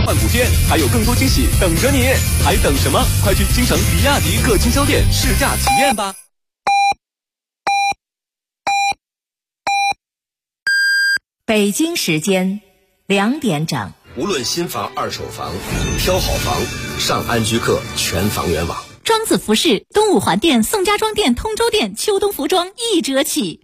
换古街，还有更多惊喜等着你，还等什么？快去京城比亚迪各经销店试驾体验吧。 北京时间2点整。 无论新房、二手房，挑好房，上安居客全房源网。 庄子服饰东五环店、宋家庄店、通州店秋冬服装1折起。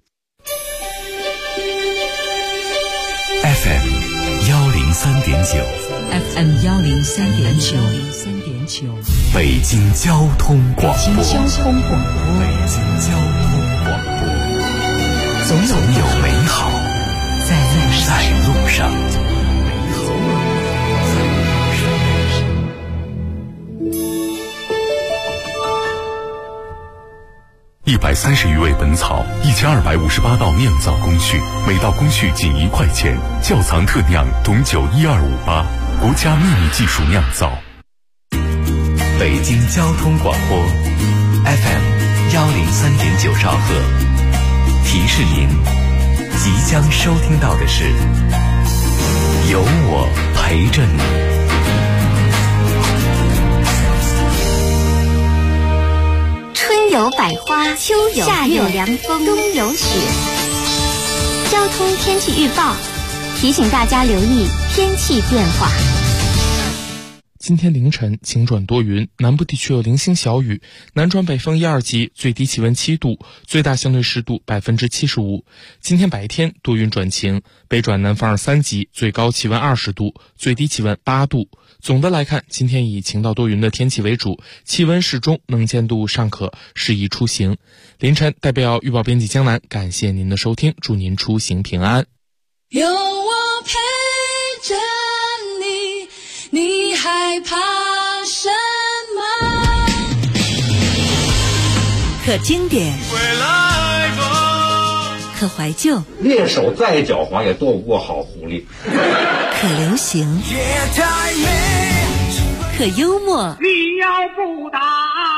FM 103.9 FM 103.9 北京交通广播。 北京交通广播。 总有美好在路上。130余味本草，1258道酿造工序，每道工序仅1块钱。窖藏特酿董酒12588，国家秘密技术酿造。北京交通广播 FM 103.9兆赫，提示您即将收听到的是有我陪着你。 春有百花，秋有夏有凉风，冬有雪。交通天气预报提醒大家留意天气变化。 今天凌晨晴转多云，南部地区有零星小雨，南转北风1、2级，最低气温7度，最大相对湿度75%。今天白天多云转晴，北转南风2、3级，最高气温20度，最低气温8度。总的来看，今天以晴到多云的天气为主，气温适中，能见度尚可，适宜出行。凌晨代表预报编辑江南，感谢您的收听，祝您出行平安。 有我陪着你，你害怕什么？ 可经典，可怀旧， 猎手再狡猾也躲不过好狐狸。 可流行，可幽默。 你要不打，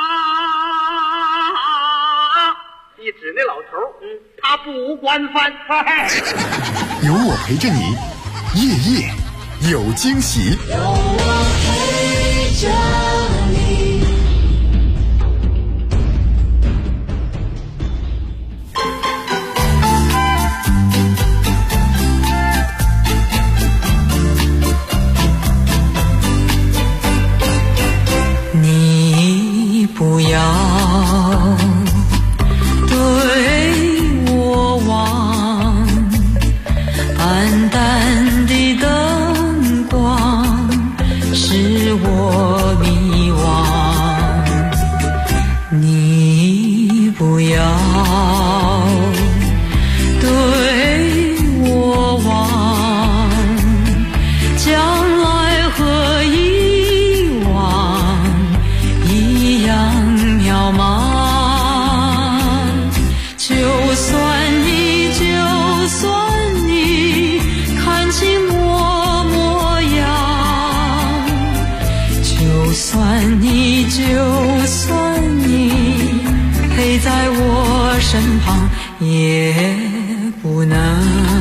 你指那老头，他不管饭。 有我陪着你，夜夜有惊喜。 有我陪着你。 你不要对我望，暗淡的灯光使我迷惘。你不要对我望，将来和以往一样渺茫。就算你看清我模样，就算你陪在我身旁，也不能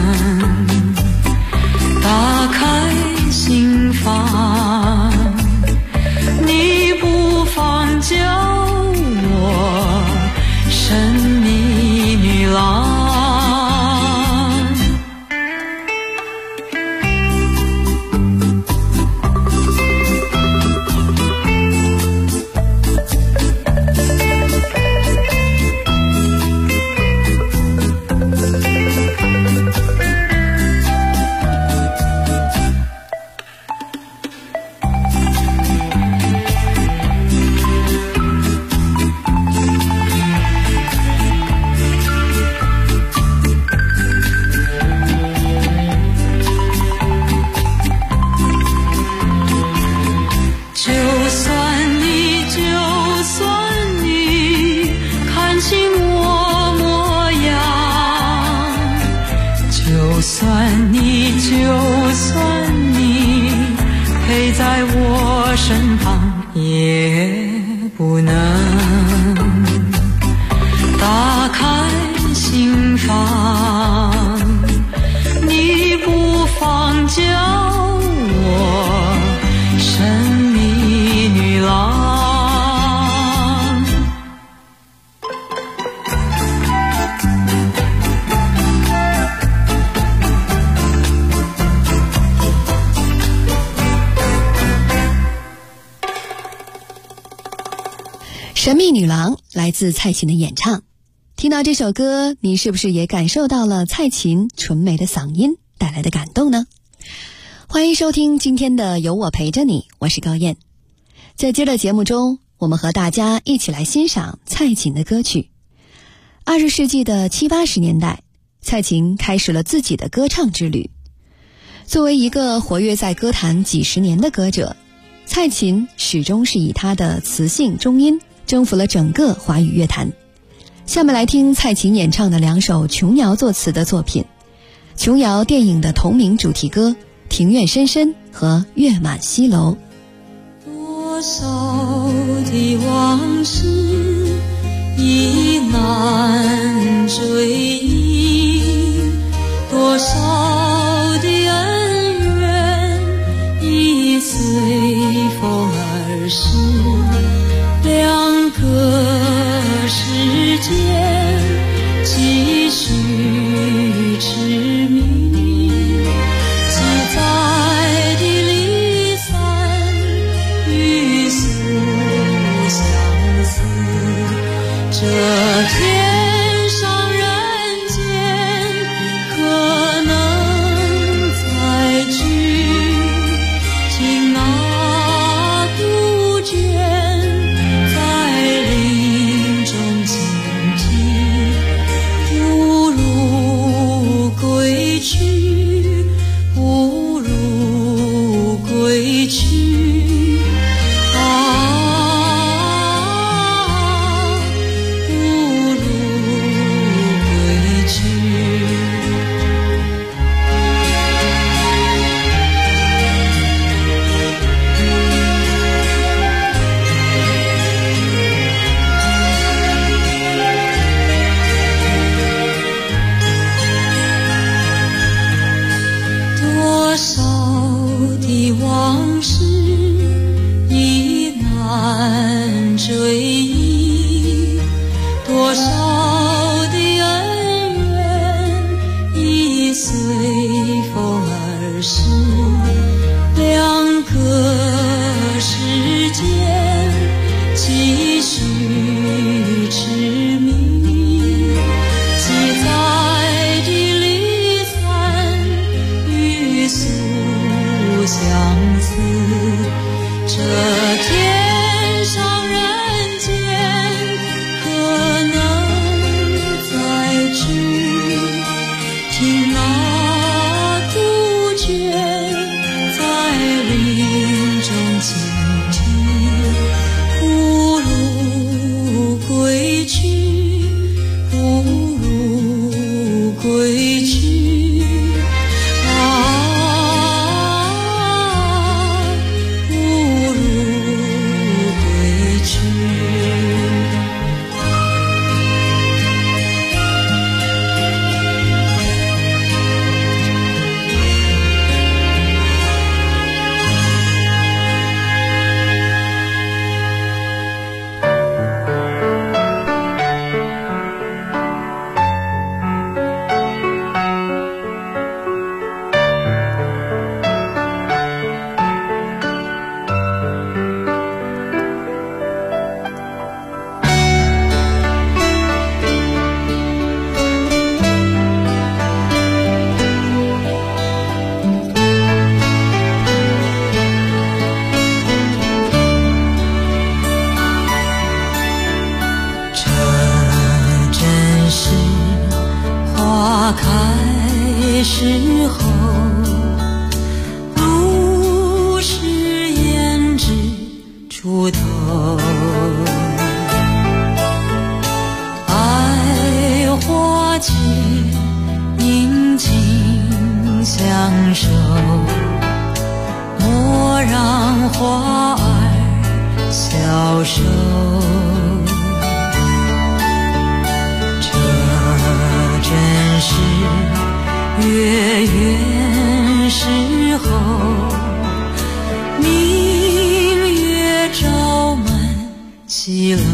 打开心房。你不妨叫我神秘女郎。就算你陪在我身旁，也不能打开心房。你不妨叫我神秘女郎来自蔡琴的演唱。听到这首歌，你是不是也感受到了蔡琴纯美的嗓音带来的感动呢？欢迎收听今天的有我陪着你，我是高燕。在今儿的节目中，我们和大家一起来欣赏蔡琴的歌曲。20世纪的70、80年代，蔡琴开始了自己的歌唱之旅。作为一个活跃在歌坛几十年的歌者，蔡琴始终是以她的磁性中音征服了整个华语乐坛。下面来听蔡琴演唱的2首琼瑶作词的作品，琼瑶电影的同名主题歌《庭院深深》和《月满西楼》。 多少的往事已难追忆，多少的恩怨已随风而逝，两个世界继续痴迷，自在的离散与诉相思，这天上人间可能再聚，听那杜鹃在林中倾听，不如归去，不如归去啊，不如归去。多少的往事已难追忆，多少的恩怨已随风而逝，两个世界继续痴迷，自在的离散与诉相思，这天上人间可能再聚，听那杜鹃在林中倾听，不如归去，不如归去啊，不如归去。这真是花开时候，如是胭脂出头，爱花间宁静相守，莫让花儿消瘦。真是月圆时候，明月照满西楼，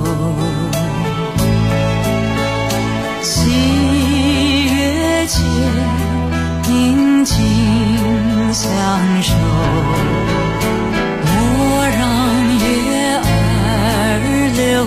七月间宁静相守，莫让月儿流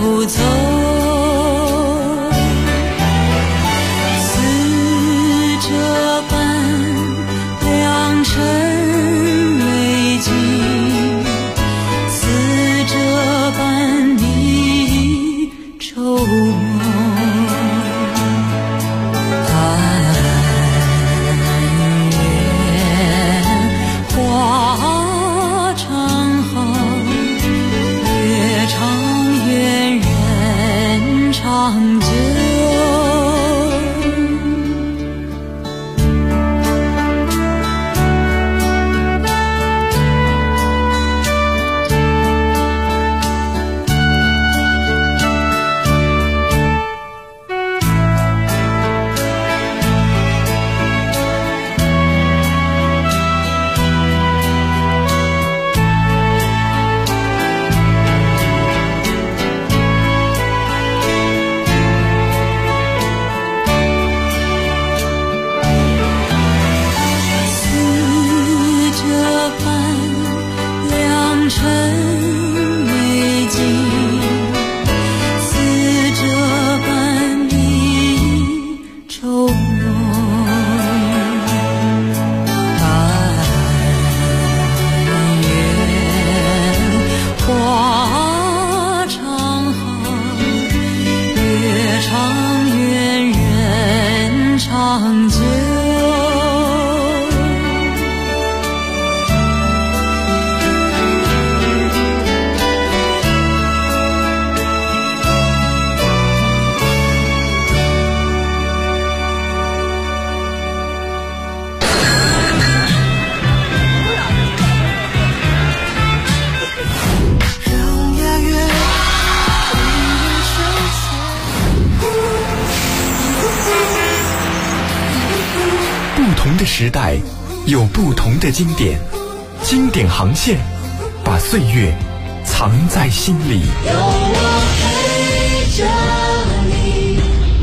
时代有不同的经典，经典航线把岁月藏在心里。 有我陪着你。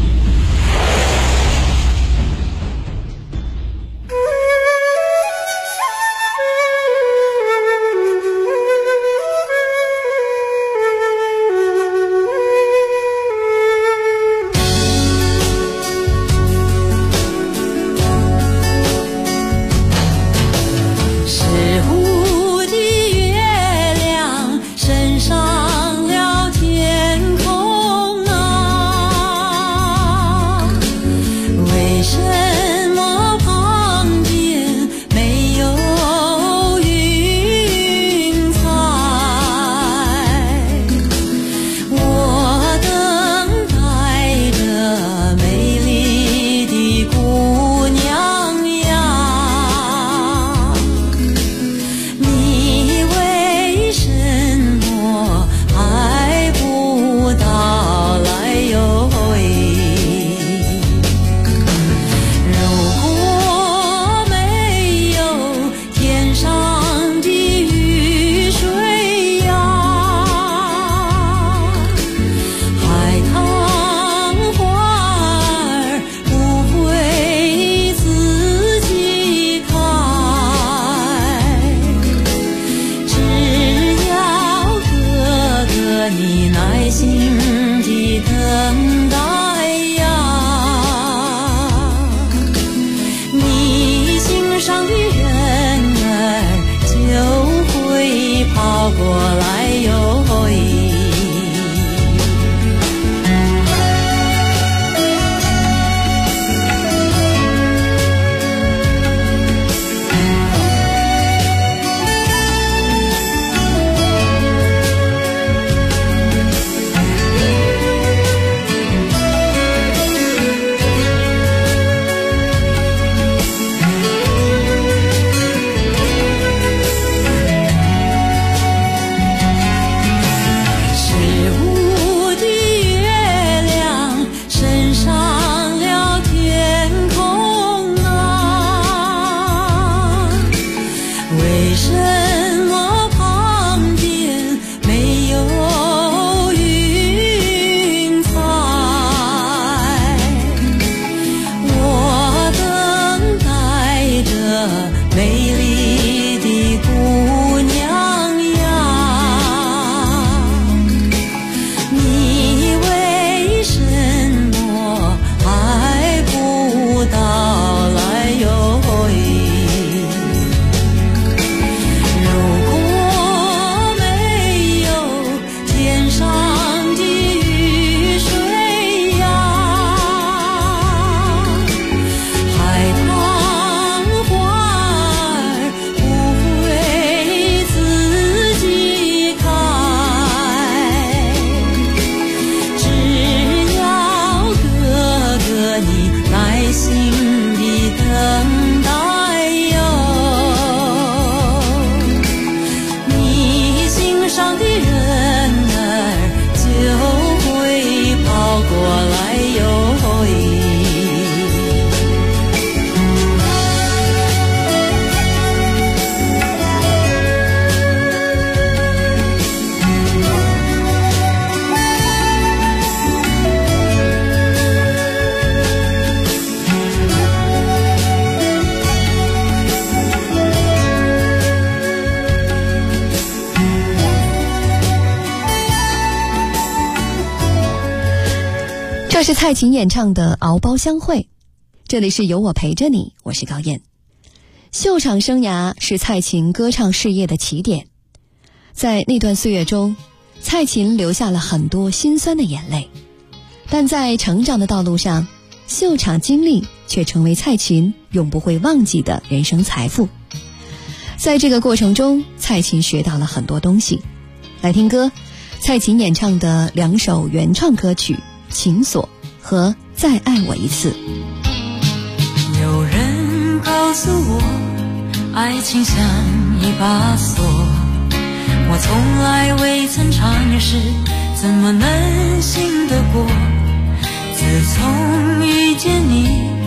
这是蔡琴演唱的《敖包相会》，这里是有我陪着你，我是高燕。秀场生涯是蔡琴歌唱事业的起点，在那段岁月中，蔡琴流下了很多心酸的眼泪，但在成长的道路上，秀场经历却成为蔡琴永不会忘记的人生财富。在这个过程中，蔡琴学到了很多东西。来听歌，蔡琴演唱的2首原创歌曲《情锁》和《再爱我一次》。 有人告诉我，爱情像一把锁，我从来未曾尝试，怎么能信得过？自从遇见你，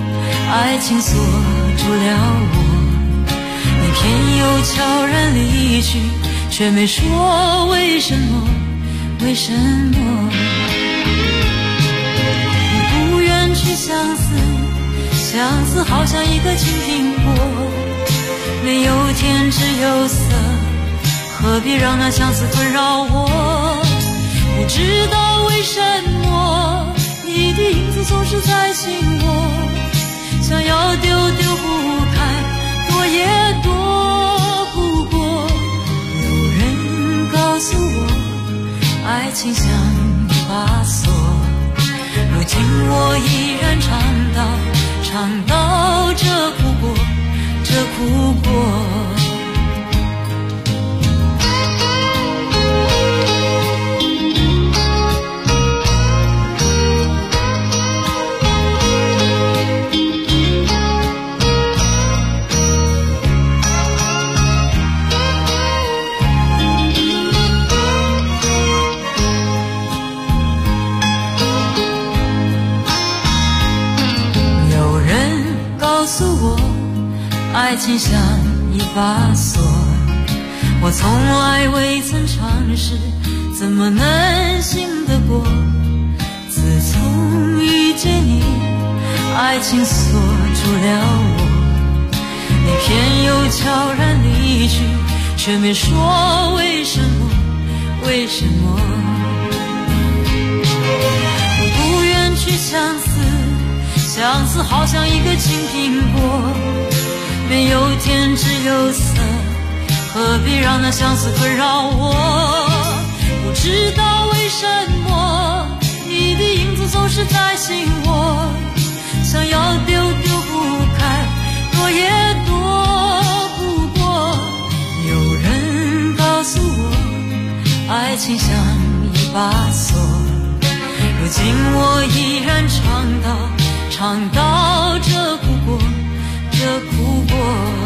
爱情锁住了我，你偏又悄然离去，却没说为什么，为什么？你不愿去相思，相思好像一个青苹果，没有甜只有涩，何必让那相思困扰我？不知道为什么，你的影子总是在心窝，想要丢丢不开，躲也躲不过。有人告诉我，爱情像一把锁，如今我依然尝到这苦果，这苦果。爱情像一把锁，我从来未曾尝试，怎么能信得过？自从遇见你，爱情锁住了我，你偏又悄然离去，却没说为什么，为什么？我不愿去相思，相思好像一个青苹果，没有甜只有涩，何必让那相思困扰我？不知道为什么，你的影子总是在心窝，想要丢丢不开，躲也躲不过。有人告诉我，爱情像一把锁，如今我依然尝到这苦果，这苦果。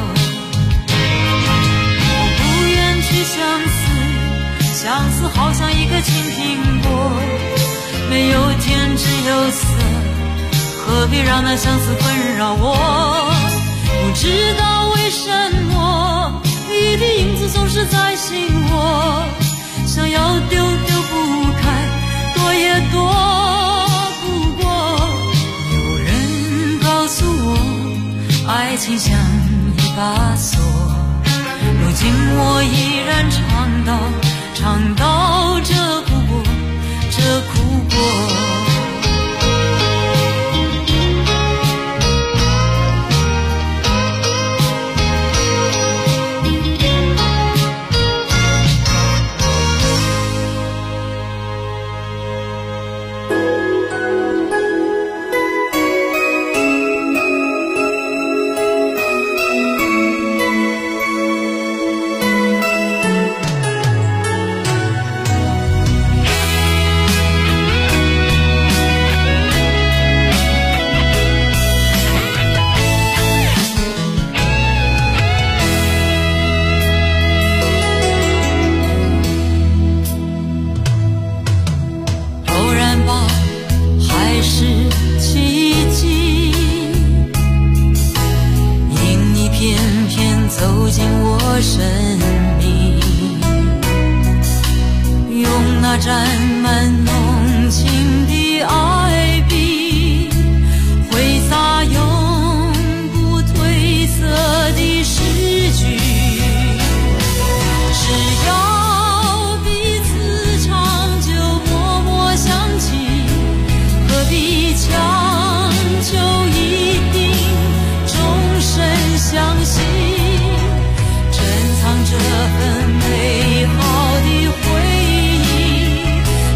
我不愿去相思，相思好像一个青苹果，没有甜只有涩，何必让那相思困扰我？不知道为什么，你的影子总是在心窝，想要丢丢不开，躲也躲不过。有人告诉我，爱情像一把锁，如今我依然尝到这苦果，这苦果。珍藏这份美好的回忆，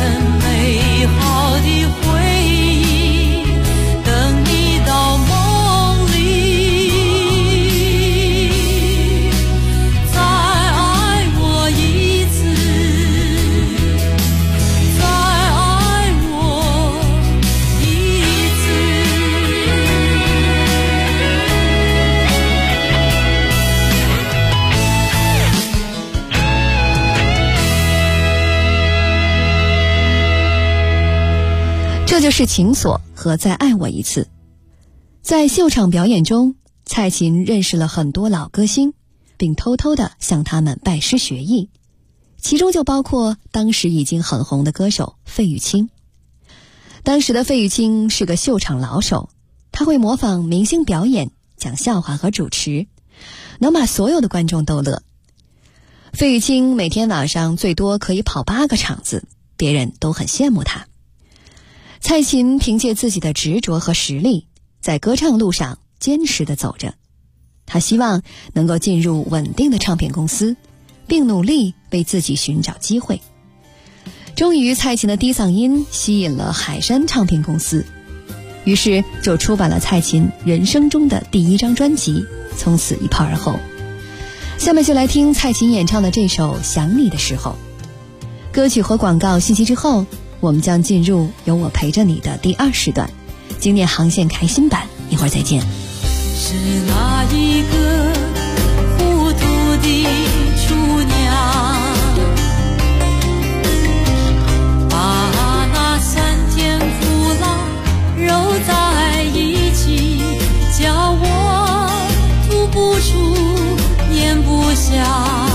美好的回忆，等你到梦里，再爱我一次，再爱我一次。 这就是情锁和再爱我一次。在秀场表演中，蔡琴认识了很多老歌星，并偷偷地向他们拜师学艺，其中就包括当时已经很红的歌手费玉清。当时的费玉清是个秀场老手，他会模仿明星表演，讲笑话和主持，能把所有的观众逗乐。费玉清每天晚上最多可以跑8个场子，别人都很羡慕他。蔡琴凭借自己的执着和实力，在歌唱路上坚持地走着。她希望能够进入稳定的唱片公司，并努力为自己寻找机会。终于，蔡琴的低嗓音吸引了海山唱片公司，于是就出版了蔡琴人生中的第1张专辑，从此一炮而红。下面就来听蔡琴演唱的这首《想你的时候》。歌曲和广告信息之后，我们将进入有我陪着你的第2时段，经典航线开心版，一会儿再见。 是那一个糊涂的厨娘，把那酸甜苦辣揉在一起，叫我吐不出咽不下。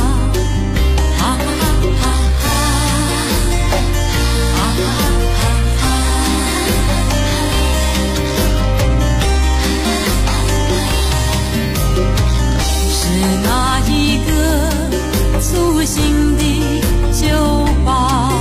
那一个粗心的酒保，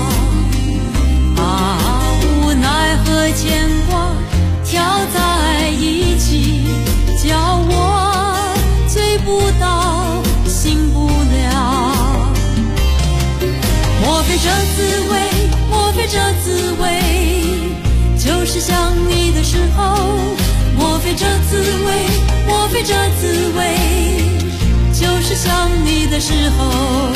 把无奈和牵挂挑在一起，叫我醉不到醒不了。莫非这滋味，莫非这滋味，就是想你的时候。莫非这滋味，莫非这滋味，就是想你的时候。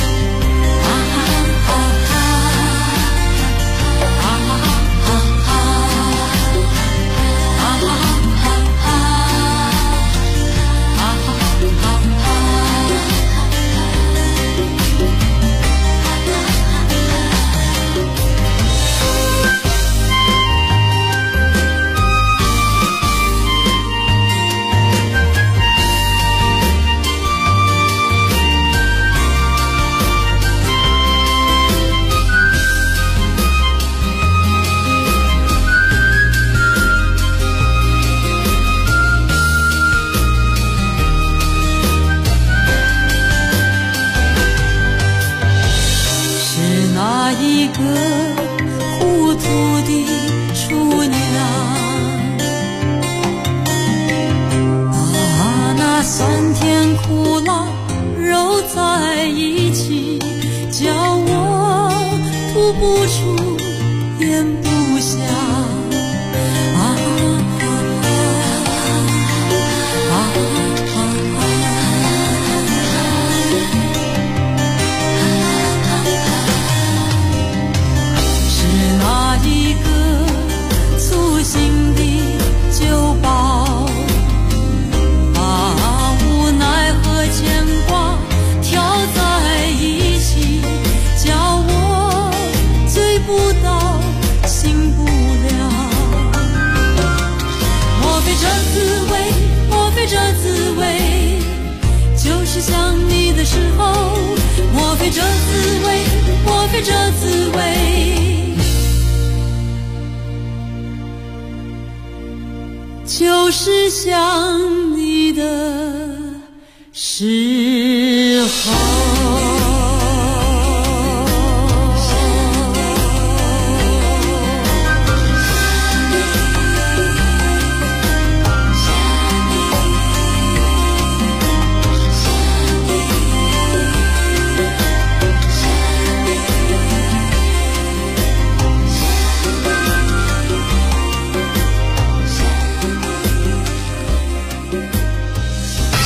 就是想你的时候。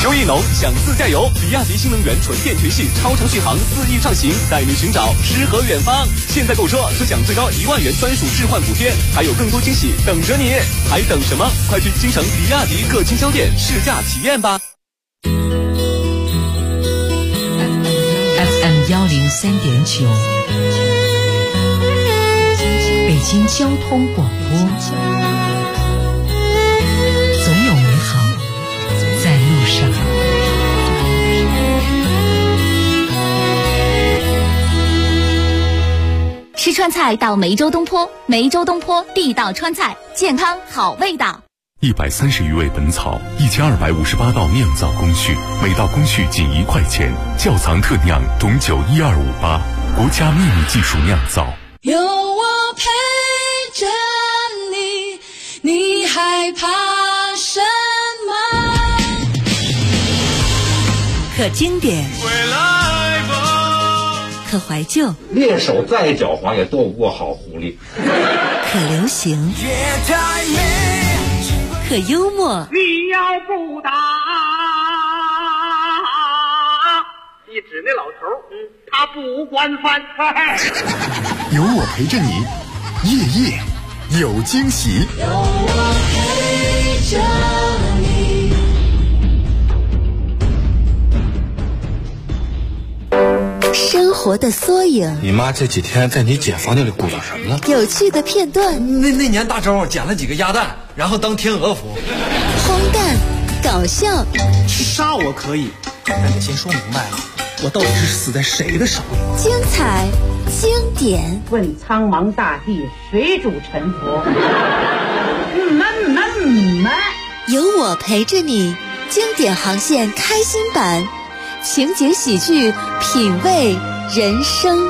修一农享自驾游，比亚迪新能源纯电全系超长续航4亿畅行，带你寻找诗和远方。现在购车就享最高1万元专属置换补贴，还有更多惊喜等着你，还等什么？快去京城比亚迪各经销店试驾体验吧。 FM 103.9，北京交通广播，总有美好在路上。 吃川菜到梅州东坡，梅州东坡地道川菜，健康好味道。 130余味本草，1258道酿造工序，每道工序仅1块钱。窖藏特酿董酒12588，国家秘密技术酿造。 有我陪着你，你害怕什么？ 可经典，可怀旧， 猎手再狡猾也斗不过好狐狸。 可流行，可幽默。 你要不打，一指那老头，他不惯犯。 有我陪着你，夜夜有惊喜。 有我陪着你。 生活的缩影， 你妈这几天在你姐房间里鼓捣什么呢？ 有趣的片段， 那年大周捡了几个鸭蛋，然后当天鹅服。 荒诞搞笑， 杀我可以，但得先说明白了，我到底是死在谁的手里？ 精彩经典。 问苍茫大地，谁主沉浮？ 有我陪着你，经典航线开心版，情景喜剧，品味人生。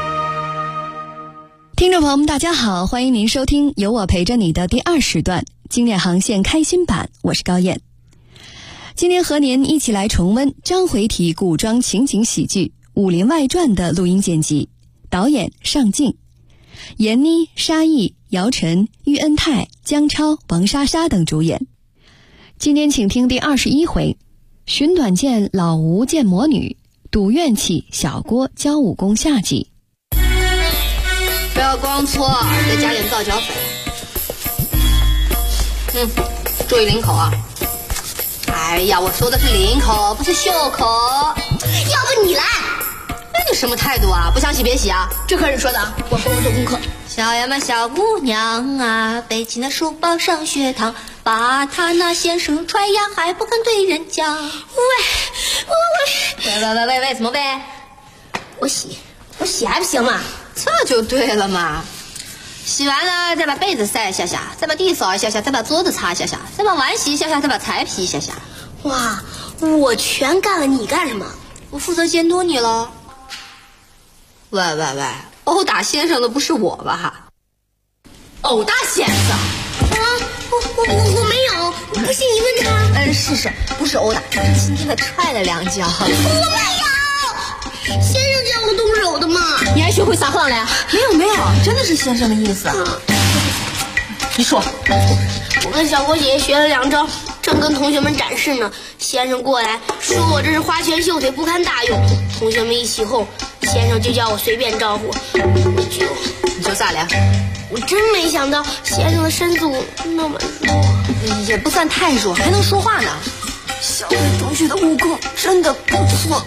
听众朋友们大家好，欢迎您收听有我陪着你的第2时段经典航线开心版，我是高燕。今天和您一起来重温章回体古装情景喜剧《武林外传》的录音剪辑，导演尚敬，闫妮、沙溢、姚晨、喻恩泰、姜超、王莎莎等主演。今天请听第21回，寻短见老吴见魔女，赌怨气小郭教武功下集。 不要光搓，再加点皂角粉。注意领口啊！哎呀，我说的是领口，不是袖口。要不你来？那你什么态度啊？不想洗别洗啊！这可是说的，我帮我做功课。小呀嘛小姑娘啊，背起那书包上学堂，把她那先生踹呀，还不肯对人讲。喂，怎么喂？我洗还不行吗？这就对了嘛。洗完了再把被子晒一下下，再把地扫一下下，再把桌子擦一下下，再把碗洗一下下，再把菜劈一下下。哇，我全干了，你干什么？我负责监督你了。喂，殴打先生的不是我吧？殴打先生？我没有，不信你问他。是，不是殴打，轻轻的踹了2脚。我没有，先生教我动手的嘛。你还学会撒谎了呀？没有，真的是先生的意思。你说，我跟小郭姐姐学了2招，正跟同学们展示呢。先生过来说我这是花拳绣腿，不堪大用。同学们一起哄，先生就叫我随便招呼，你就咋了？我真没想到先生的身子那么弱，也不算太弱，还能说话呢。小魏同学的武功真的不错。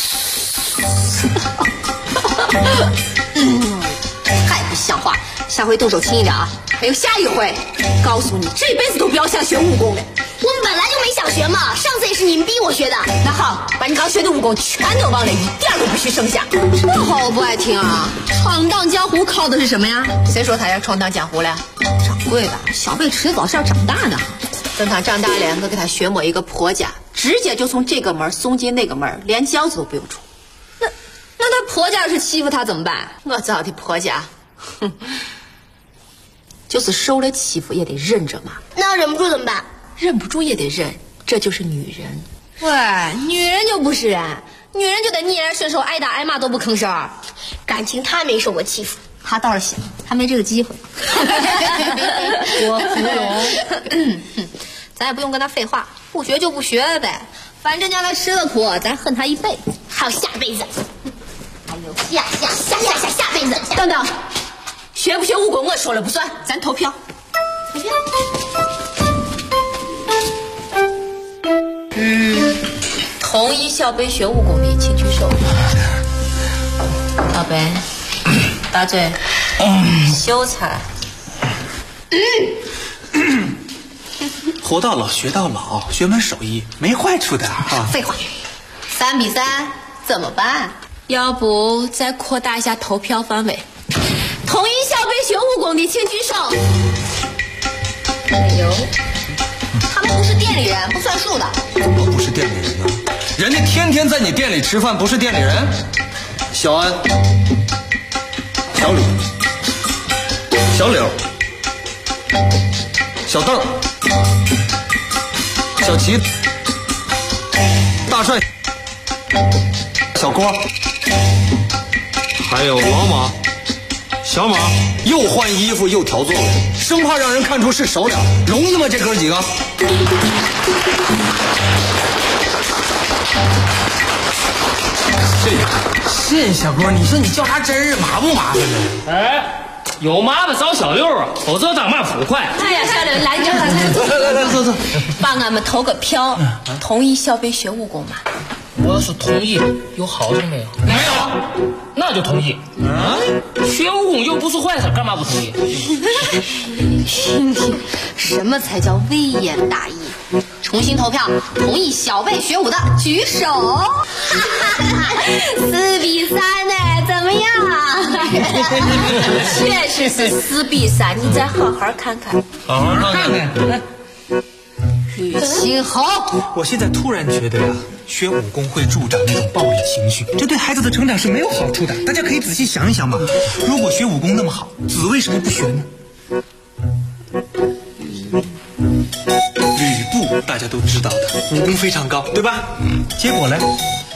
太不像话！下回动手轻一点啊！还有下一回，告诉你这辈子都不要想学武功了。我们本来就没想学嘛，上次也是你们逼我学的。那好，把你刚学的武功全都忘了，一点都不许剩下。这话我不爱听啊！闯荡江湖靠的是什么呀？谁说他要闯荡江湖了？掌柜的，小贝迟早是要长大的。等他长大了，我给他学摸一个破家，直接就从这个门送进那个门，连轿子都不用出。那他婆家要是欺负他怎么办？我找的婆家，就是受了欺负也得忍着嘛。那忍不住怎么办？忍不住也得忍，这就是女人。喂，女人就不是人，女人就得逆来顺受，挨打挨骂都不吭声。感情他没受过欺负，他倒是行，他没这个机会。我服龙。咱也不用跟他废话，不学就不学呗。 反正将来吃了苦，咱恨他一辈子，还有下辈子，还有下辈子。等等，学不学武功我说了不算，咱投票。投票。同意小贝学武功的请举手。小贝，大嘴，秀才。 活到老学到老，学门手艺没坏处的啊。 废话，3比3怎么办？要不再扩大一下投票范围？同意小贝学武功的请举手。没有，他们不是店里人，不算数的。 怎么不是店里人呢？人家天天在你店里吃饭，不是店里人？小安、小李、小柳、小邓、小齐、大帅、小郭，还有老马、小马，又换衣服又调座位，生怕让人看出是首长，容易吗？这哥几个？ 谢小郭，你说你较啥真儿，麻不麻烦呢？ 哎，有麻烦找小六啊，否则当嘛腐快。 哎呀，小六，来来坐。 帮俺们投个票，同意小贝学武功吗？ 我要是同意，有好处没有？没有，那就同意。啊，学武功又不是坏事，干嘛不同意？ 什么才叫微言大义？重新投票，同意小贝学武的举手。4比3呢？怎么样？确实是4比3，你再好好看看。 好好看看。 吕新豪， 我现在突然觉得呀，学武功会助长那种暴力情绪，这对孩子的成长是没有好处的。大家可以仔细想一想嘛，如果学武功那么好，子为什么不学呢？吕布大家都知道的，武功非常高，对吧？结果呢？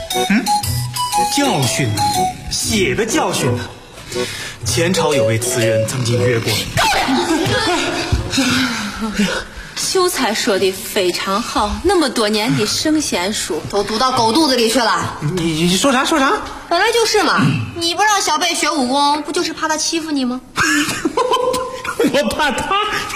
教训呢？血的教训呢？前朝有位词人曾经曰过。 秀才说的非常好，那么多年的圣贤书都读到狗肚子里去了。 你说啥？ 本来就是嘛，你不让小贝学武功，不就是怕他欺负你吗？ 我怕他。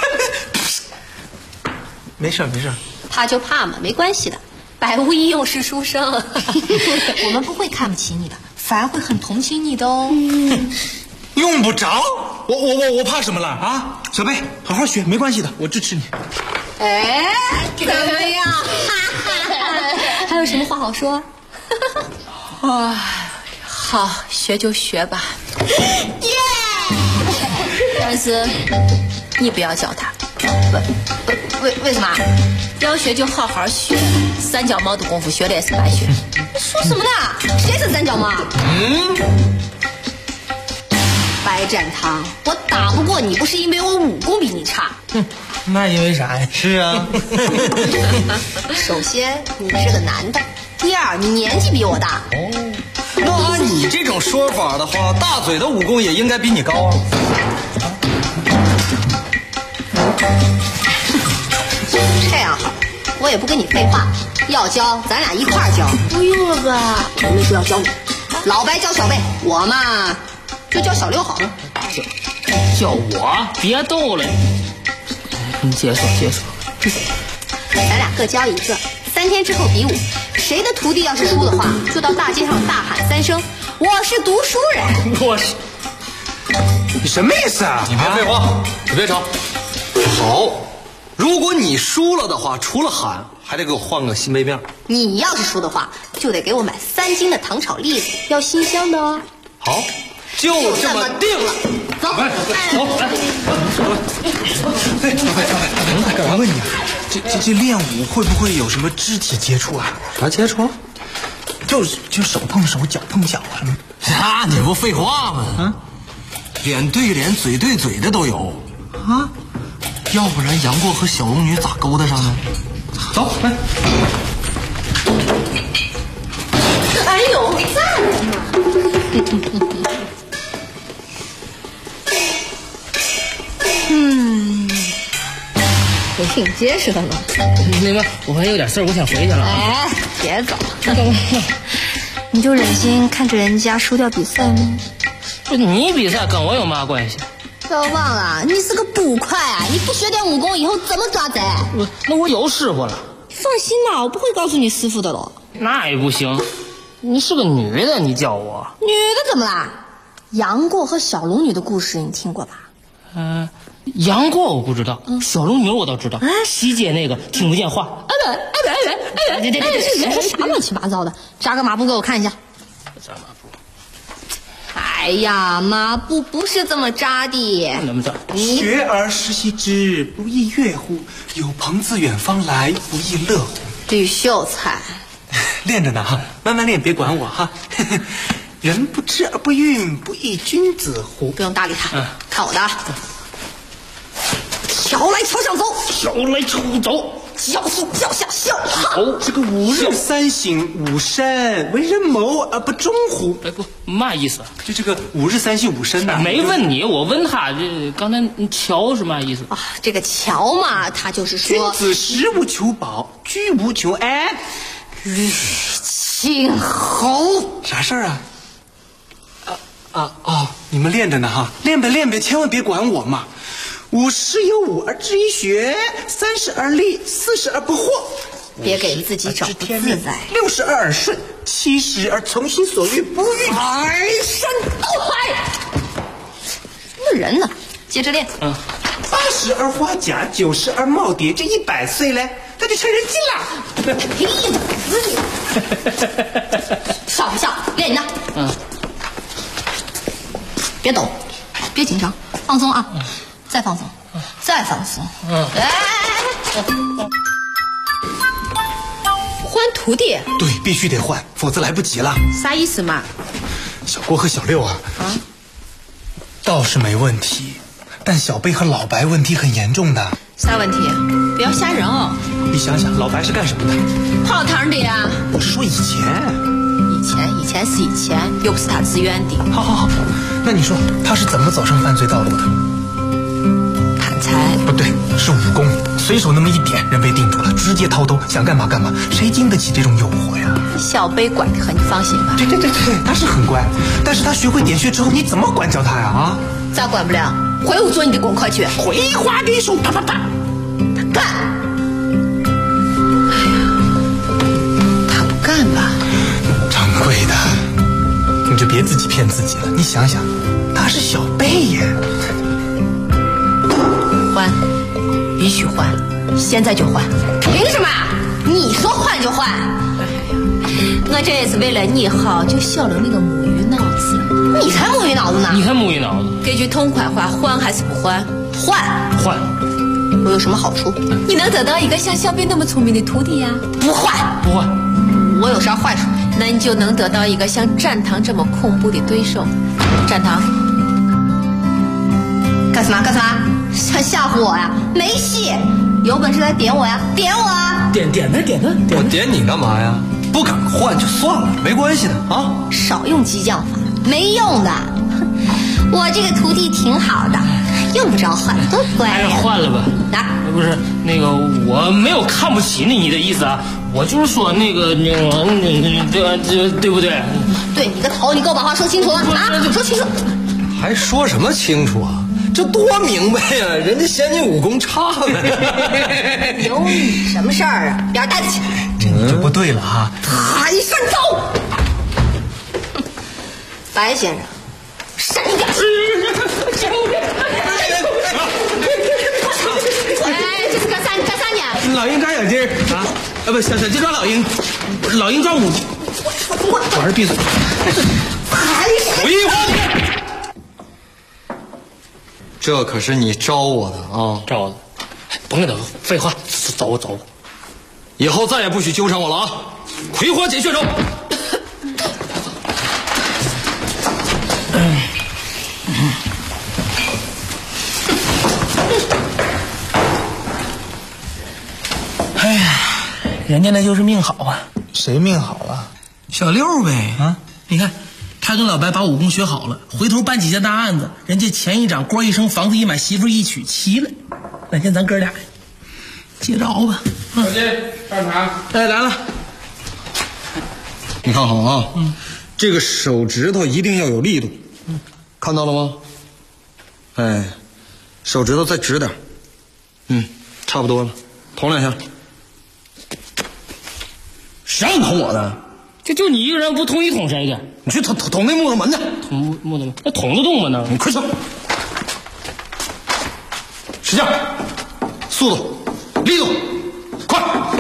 没事。 怕就怕嘛，没关系的，百无一用是书生。我们不会看不起你的，反而会很同情你的哦。 用不着，我怕什么了啊？小贝，好好学，没关系的，我支持你。 哎，怎么样？还有什么话好说？好，学就学吧。耶！但是你不要教他。为什么？要学就好好学，三脚猫的功夫学了也是白学。说什么呢？谁是三脚猫？白展堂，我打不过你，不是因为我武功比你差。 那因为啥呀？是啊。 首先你是个男的，第二你年纪比我大。 那按你这种说法的话，大嘴的武功也应该比你高啊。 这样好，我也不跟你废话，要教咱俩一块儿教。不用了吧？我没说要教你，老白教小贝，我嘛就教小六好了。 教我？别逗了，你接说。 咱俩各教一个，3天之后比武，谁的徒弟要是输的话，就到大街上大喊3声：“我是读书人。” 我是，你什么意思啊？ 你别废话，你别吵。好，如果你输了的话，除了喊，还得给我换个新杯面。 你要是输的话，就得给我买3斤的糖炒栗子，要新鲜的哦。 好，就这么定了。 走， 哎，我问你啊，这练武会不会有什么肢体接触啊？ 啥接触？ 就手碰手，脚碰脚什么？ 那你不废话吗？脸对脸，嘴对嘴的都有啊。要不然杨过和小龙女咋勾搭上呢？走，来。 哎呦，赞嘛！也挺结实的呢。 那个，我还有点事儿，我先回去了。 哎。 别走，你就忍心看着人家输掉比赛吗？ 不，你比赛跟我有嘛关系？ 不要忘了，你是个捕快啊！你不学点武功，以后怎么抓贼？ 那我有师傅了。 放心啦，我不会告诉你师傅的喽。 那也不行，你是个女的，你叫我女的怎么啦？杨过和小龙女的故事你听过吧？ 杨过我不知道，小龙女我倒知道。西街那个听不见话。 啥乱七八糟的？扎个马步给我看一下。 扎马步。 哎呀，马步不是这么扎的。 怎么扎？ 学而时习之，不亦乐乎？有朋自远方来，不亦乐乎？ 吕秀才， 练着呢哈，慢慢练，别管我哈。人不知而不愠，不亦君子乎？ 不用搭理他，看我的。桥来桥上走， 桥来桥走， 教书教下效好。 这个吾日三省吾身，为人谋而不忠乎？ 哎不，嘛意思？ 就这个吾日三省吾身呐。 没问你，我问他，这刚才桥是嘛意思？ 这个桥嘛，他就是说， 君子食无求饱，居无求安。 吕青侯， 啥事儿啊？你们练着呢哈，练呗，千万别管我嘛。50有5而志于学，30而立，40而不惑。 别给自己找不自在。 60而耳顺，70而从心所欲不逾。 排山倒海，什么人呢？接着练。 80而花甲，90而耄耋，这100岁嘞，那就成人精了。 屁死你！笑不笑？练你的。别抖，别紧张，放松啊。再放松，再放松。换徒弟？ 对，必须得换，否则来不及了。 啥意思嘛？ 小郭和小六倒是没问题，但小贝和老白问题很严重的。 啥问题？不要吓人哦。 你想想，老白是干什么的？ 泡汤的呀。 我是说以前是以前，又不是他自愿的。 好，那你说他是怎么走上犯罪道路的？ 贪财？ 不对，是武功，随手那么一点，人被定住了，直接掏兜，想干嘛干嘛，谁经得起这种诱惑呀？ 小贝乖得很，你放心吧。 对，他是很乖，但是他学会点穴之后，你怎么管教他呀？ 咋管不了？回屋做你的功课去。 葵花给手，啪啪啪， 他干。哎呀，他不干吧？ 掌柜的，你就别自己骗自己了。你想想，他是小贝耶。 换，必须换，现在就换。凭什么？你说换就换。我这也是为了你好，就小了那个木鱼脑子。你才木鱼脑子呢！ 你才木鱼脑子。 给句痛快话，换还是不换？换。我有什么好处？你能得到一个像小贝那么聪明的徒弟呀。不换。我有啥坏处？那你就能得到一个像战堂这么恐怖的对手。战堂，干什么？想吓唬我呀？没戏！有本事来点我呀！点我啊！ 点他！我点你干嘛呀？不敢换就算了，没关系的啊。 少用激将法，没用的。我这个徒弟挺好的，用不着换，多乖呀。 换了吧？不是那个，我没有看不起你的意思啊，我就是说那个对不对？ 对你个头，你给我把话说清楚了啊！说清楚。 还说什么清楚啊？这多明白呀！人家嫌你武功差呗。 有你什么事儿啊？边带去。 这你就不对了哈！ 抬山走。白先生，闪一点。哎，这是干啥呢？ 老鹰抓小鸡啊！不，小鸡抓老鹰，老鹰抓母鸡。我儿闭嘴。 回话。这可是你招我的啊！ 招的，甭跟他废话，走。 以后再也不许纠缠我了啊！葵花解穴手。 哎呀，人家那就是命好啊！ 谁命好了？ 小六呗啊！你看。他跟老白把武功学好了，回头办几件大案子，人家钱一涨，官一升，房子一买，媳妇一娶，齐了。哪天咱哥俩接着熬吧。 小金上茶。 哎，来了。 你看好啊，这个手指头一定要有力度，看到了吗？哎，手指头再直点，差不多了，捅2下。谁让你捅我的？ 这就你一个人，不捅一捅谁去？ 你去捅那木头门去。 捅木头门，那捅得动吗？呢？ 你快枪，使劲，速度，力度，快！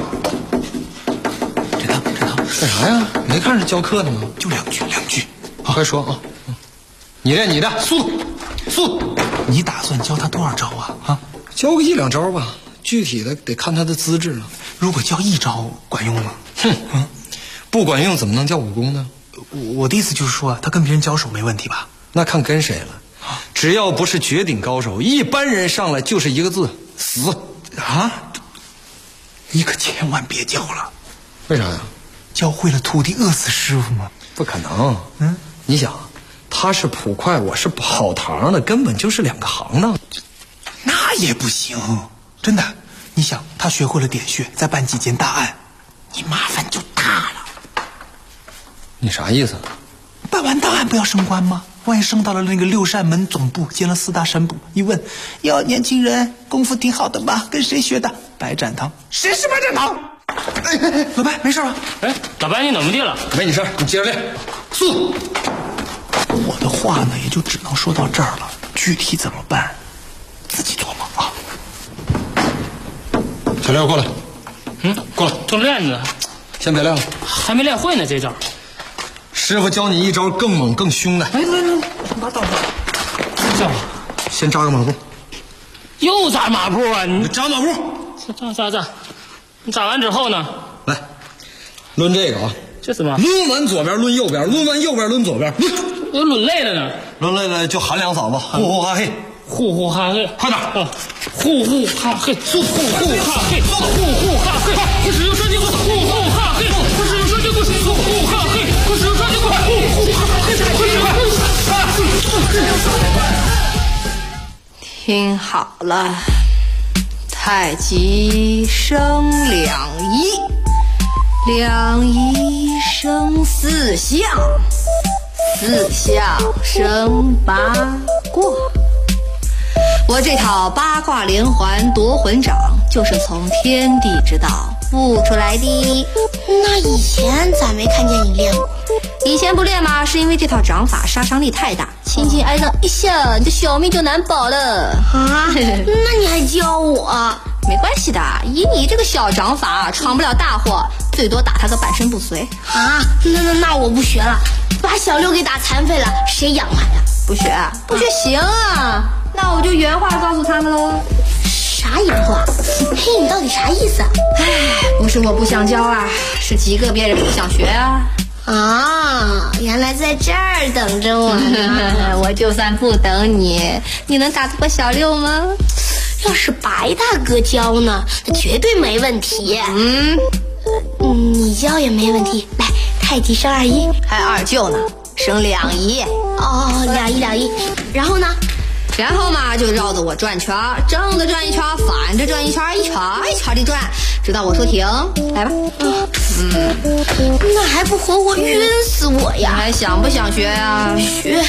这趟干啥呀？没看是教课的吗？ 就2句， 好，快说啊！你练你的，速度。 你打算教他多少招啊？ 教个1-2招吧，具体的得看他的资质了。 如果教1招管用吗？ 不管用怎么能叫武功呢？ 我的意思就是说，他跟别人交手没问题吧？ 那看跟谁了。只要不是绝顶高手，一般人上来就是一个字：死啊！你可千万别教了。 为啥呀？ 教会了徒弟饿死师傅吗？ 不可能。你想，他是捕快，我是跑堂的，根本就是2个行当。 那也不行，真的。你想，他学会了点穴，再办几件大案，你麻烦就大了。 你啥意思？ 办完大案不要升官吗？万一升到了那个6扇门总部，见了4大神捕，一问，哟，年轻人，功夫挺好的吧？跟谁学的？白展堂。谁是白展堂？哎，老白，没事吧？ 哎，老白，你怎么地了？ 没你事，你接着练，速度。 我的话呢，也就只能说到这儿了。具体怎么办，自己琢磨啊。 小廖，过来。过来。 正练呢。 先别练了， 还没练会呢，这招。 师傅教你一招更猛更凶的。 来，把刀这样， 先扎个马步。 又扎马步啊？你扎马步。 扎。你扎完之后呢？ 来，抡这个啊。 这什么？ 抡完左边抡右边，抡完右边抡左边。 我抡累了呢。 抡累了就喊2嗓子，呼呼哈嘿， 呼呼哈嘿， 快点！ 呼呼哈嘿，呼呼哈嘿，呼呼哈嘿，不使用双截棍，呼呼哈嘿，不使用双截棍，呼呼哈嘿，不使用双截棍，呼呼哈嘿， 听好了，太极生两仪，2仪生4象，4象生8卦。我这套8卦连环夺魂掌就是从天地之道悟出来的。 那以前咋没看见你练过？ 以前不练嘛，是因为这套掌法杀伤力太大，轻轻挨上一下，你的小命就难保了啊！那你还教我？ 没关系的，以你这个小掌法闯不了大祸，最多打他个半身不遂啊！那我不学了，把小六给打残废了，谁养他呀？ 不学行啊，那我就原话告诉他们喽。 啥原话？嘿，你到底啥意思啊？ 不是我不想教啊，是极个别人不想学啊。 啊，原来在这儿等着我呢。 我就算不等你，你能打得过小六吗？ 要是白大哥教呢，绝对没问题。你教也没问题。来，太极生2仪， 还2舅呢，生2仪。 哦，2仪。然后呢？ 然后嘛，就绕着我转圈，正着转一圈，反着转一圈，一圈一圈的转，直到我说停。来吧。 那还不活活晕死我呀？ 你还想不想学呀？ 学。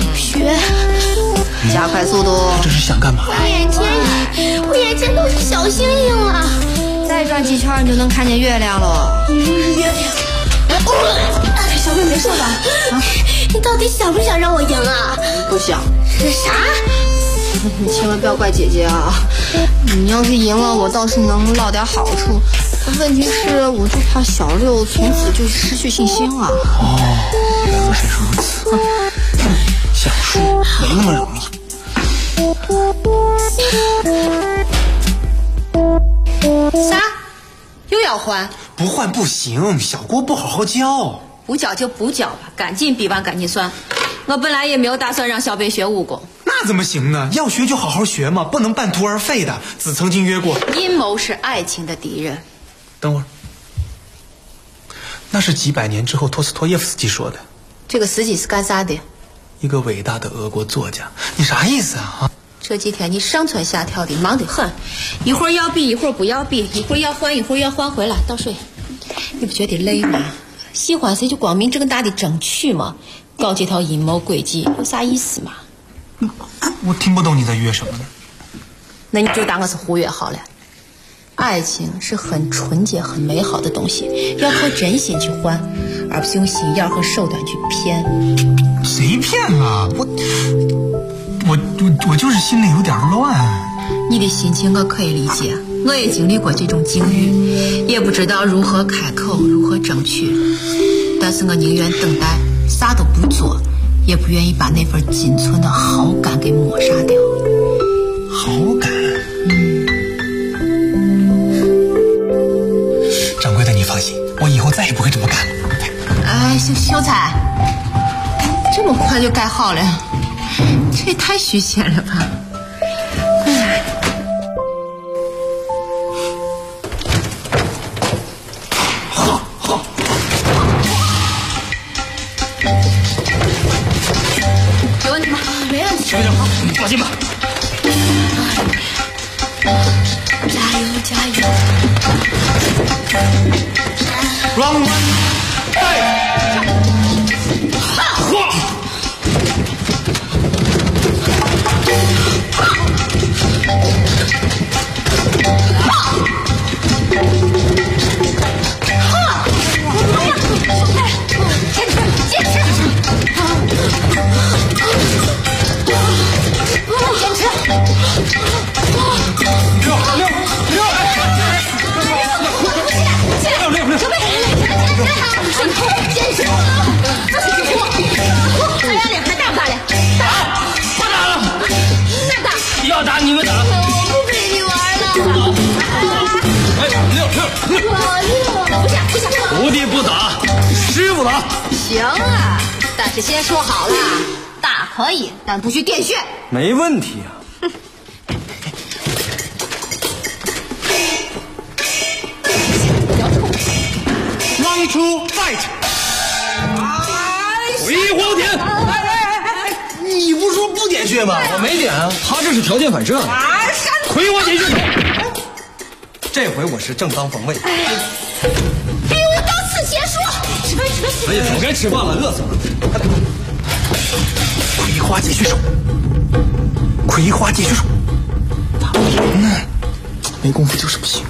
加快速度。 这是想干嘛？ 我眼前都是小星星了。 再转几圈，你就能看见月亮了。 月亮。 小妹没事吧？ 你到底想不想让我赢啊？ 不想。 啥？ 你千万不要怪姐姐啊！你要是赢了，我倒是能落点好处。问题是，我就怕小六从此就失去信心了。 原来是如此。想输没那么容易。啥？又要换？ 不换不行，小郭不好好教。 不教就不教吧，赶紧比完赶紧算。我本来也没有打算让小北学武功。 那怎么行呢？要学就好好学嘛，不能半途而废的。子曾经约过， 阴谋是爱情的敌人。 等会儿，那是几百年之后托斯托耶夫斯基说的。 这个司机是干啥的？ 一个伟大的俄国作家。你啥意思啊？ 这几天你上蹿下跳的，忙得很，一会儿要比，一会儿不要比，一会儿要换，一会儿要换回来，倒水。你不觉得累吗？ 喜欢谁就光明正大的争取嘛，搞这套阴谋诡计有啥意思嘛？ 我听不懂你在约什么呢？ 那你就当我是忽悠好了。爱情是很纯洁、很美好的东西，要靠真心去换，而不是用心眼和手段去骗。 谁骗了？我就是心里有点乱。 你的心情我可以理解，我也经历过这种境遇，也不知道如何开口，如何争取。但是我宁愿等待，啥都不做，也不愿意把那份仅存的好感给抹杀掉。 好感？掌柜的，你放心，我以后再也不会这么干了。 哎，秀才，这么快就改好了，这也太虚仙了吧！哎。有问题吗？没问题。学长，放心吧。加油加油 ！Round one， 要打你们打， 我不陪你玩了。 徒弟不打，师傅打。 行啊，但是先说好了，打可以，但不许点穴。 没问题啊。 Round two fight， 回皇田。 你不说不点穴吗？我没点啊，他这是条件反射。 葵花点穴手。 这回我是正当防卫。 比武到此结束。 哎呀，早该吃饭了，饿死了。 葵花解穴手，葵花解穴手。打不赢呢，没功夫就是不行。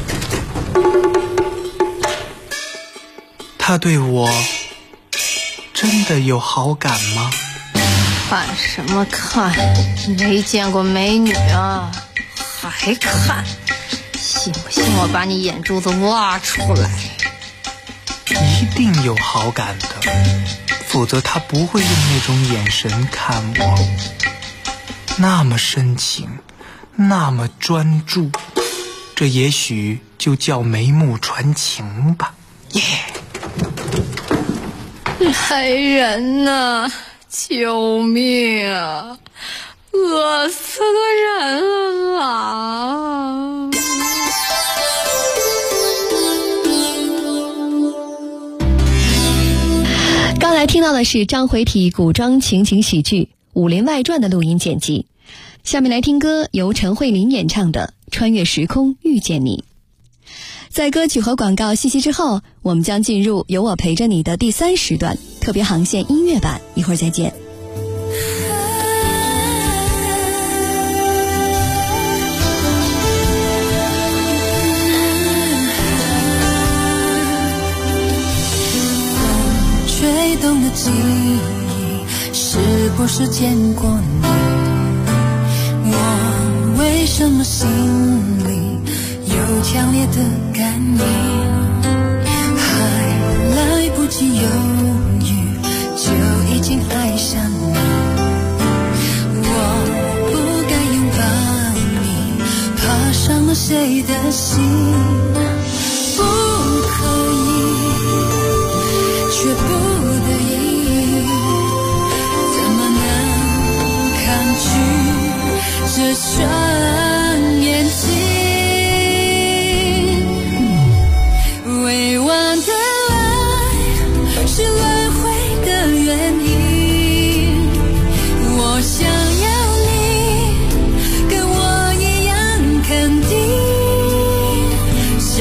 他对我真的有好感吗？ 看什么看？没见过美女啊，还看？信不信我把你眼珠子挖出来？ 一定有好感的，否则他不会用那种眼神看我，那么深情，那么专注，这也许就叫眉目传情吧。耶！ 来人呐！救命啊！饿死个人了啦！ 刚才听到的是章回体古装情景喜剧《武林外传》的录音剪辑。下面来听歌，由陈慧琳演唱的《穿越时空遇见你》。在歌曲和广告信息之后，我们将进入有我陪着你的第3时段特别航线音乐版，一会儿再见。 吹动的记忆，是不是见过你？我为什么心里有强烈的感应？还来不及犹豫，就已经爱上你。我不该拥抱你，爬上了谁的心？不可以，却不得已，怎么能抗拒这双眼睛？未完的爱是轮回的原因，我想要你跟我一样肯定，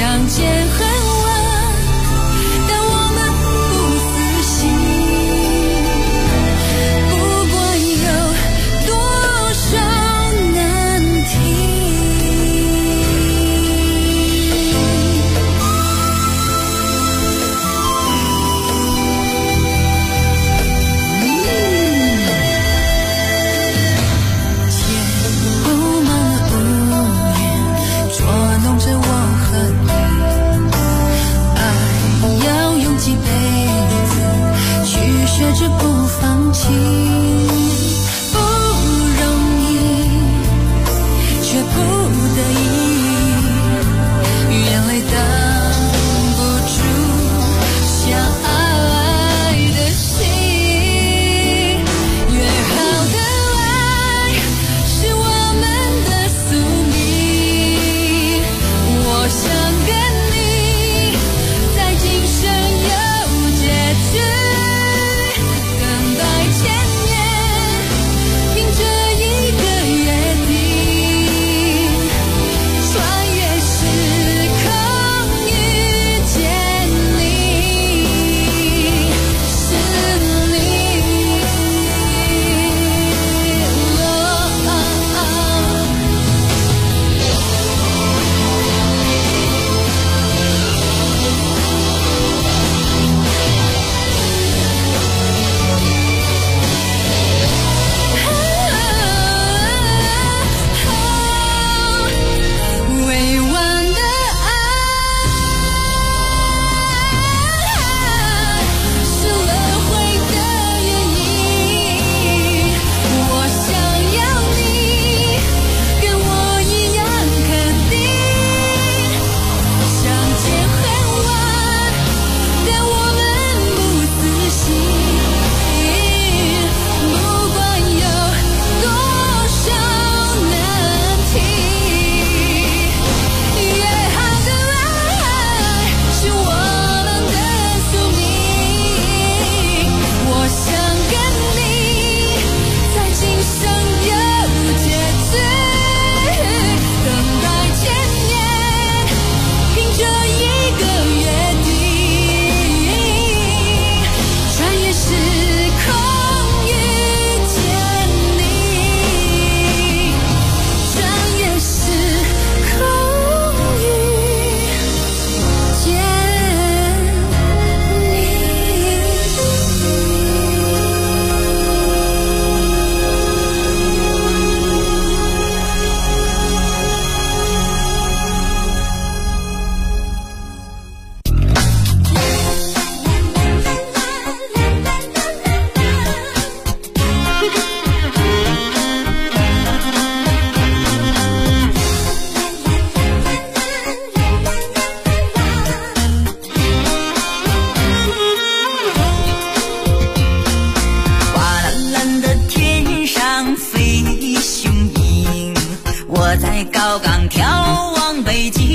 眺望北京，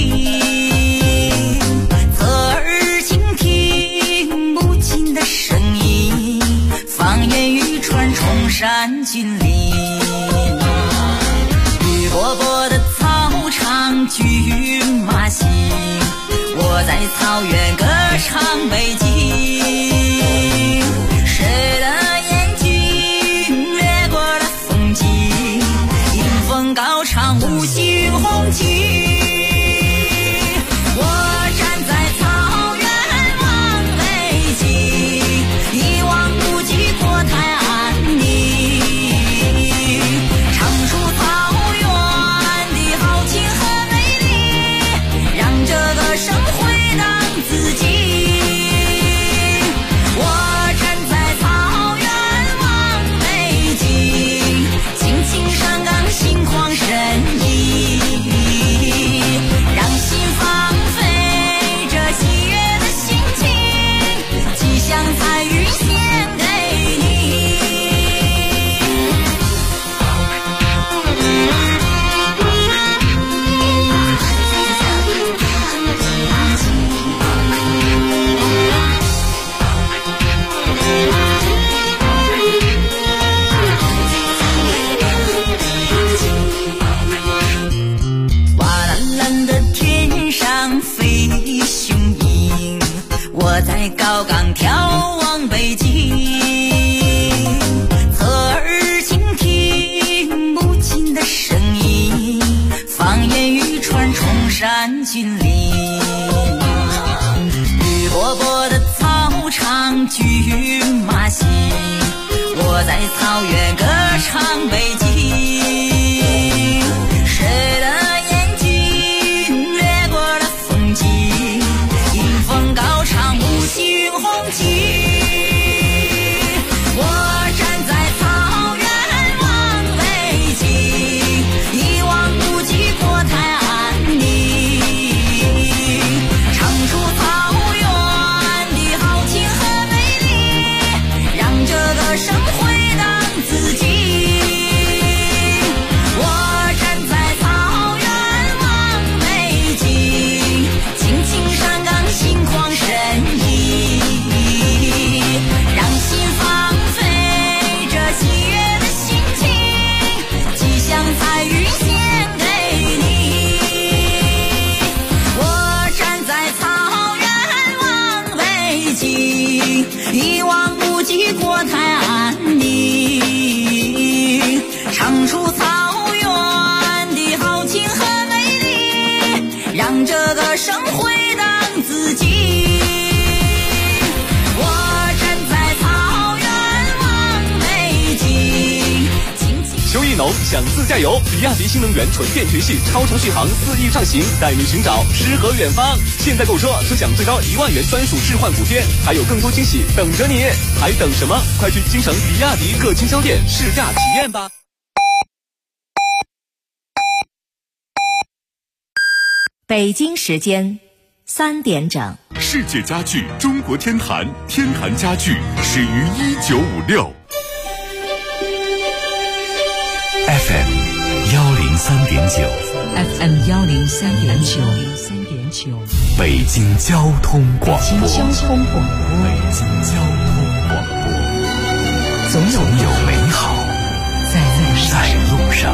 侧耳倾听母亲的声音，方言语传崇山峻岭。绿波波的草场骏马行，我在草原歌唱北京。谁的眼睛掠过了风景，迎风高唱五星红旗。我站在草原望北京，一望无际国泰安宁，唱出草原的豪情和美丽，让这个生回荡自己。我站在草原望北京，青青山岗心旷神怡，让心放飞这喜悦的心情，吉祥彩云献给你。哇蓝蓝的天上飞雄鹰，我在高岗眺望北京，侧耳倾听母亲的声音，方言语传崇山峻岭。绿波波的草场骏马行，我在草原歌唱北京。谁的眼睛掠过了风景，迎风高唱五星红旗。我站在草原望北京，一望无际国泰安宁，唱出草原的豪情和美丽，让这个生回荡自己。我站在草原望北京，青青山岗心旷神怡，让心放飞这喜悦的心情，吉祥彩云献给你。我站在草原望北京，一望无际国泰安宁，唱出草原的豪情和美丽，让这个生回荡自己。我站在草原望北京。 秋意浓，想自驾游，比亚迪新能源纯电全系超长续航4亿畅行，带你寻找诗和远方。现在购车就享最高1万元专属置换补贴，还有更多惊喜等着你，还等什么？快去京城比亚迪各经销店试驾体验吧。 北京时间3点整。 世界家具中国天坛，天坛家具始于1956。 FM 103.9 FM 103.9， 北京交通广播。 北京交通广播，总有美好在路上。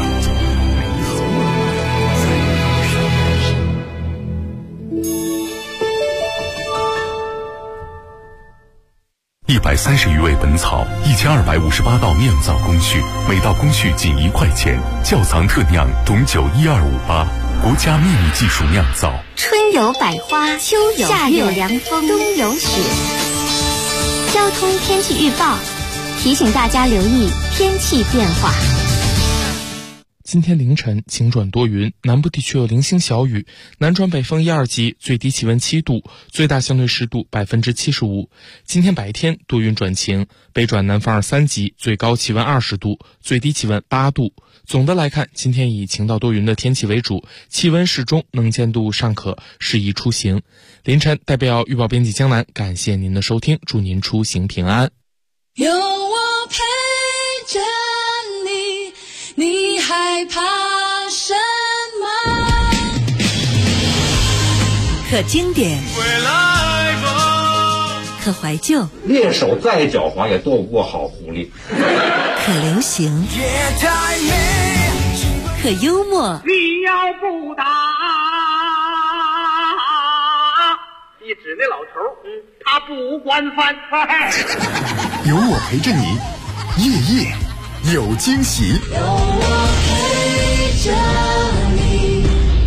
130余味本草，1258道酿造工序，每道工序仅1块钱。窖藏特酿董酒12588，国家秘密技术酿造。 春有百花，秋有夏有凉风，冬有雪。交通天气预报提醒大家留意天气变化。 今天凌晨晴转多云，南部地区有零星小雨，南转北风1、2级，最低气温7度，最大相对湿度75%。今天白天多云转晴，北转南风2、3级，最高气温20度，最低气温8度。总的来看，今天以晴到多云的天气为主，气温适中，能见度尚可，适宜出行。凌晨代表预报编辑江南，感谢您的收听，祝您出行平安。 有我陪着你，你害怕什么？ 可经典，可怀旧， 猎手再狡猾也斗不过好狐狸。 可流行，可幽默。 你要不打，一指那老头，他不惯犯。 有我陪着你，夜夜有惊喜。 有我陪着你。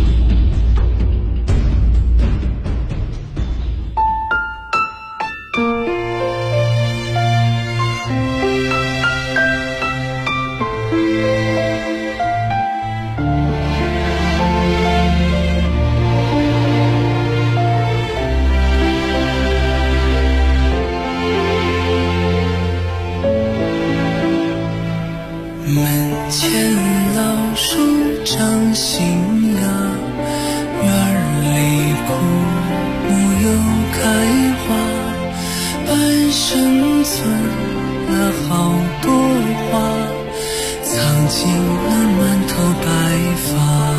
门前老树长新芽，院里枯木又开花，半生存了好多花，藏进了满头白发。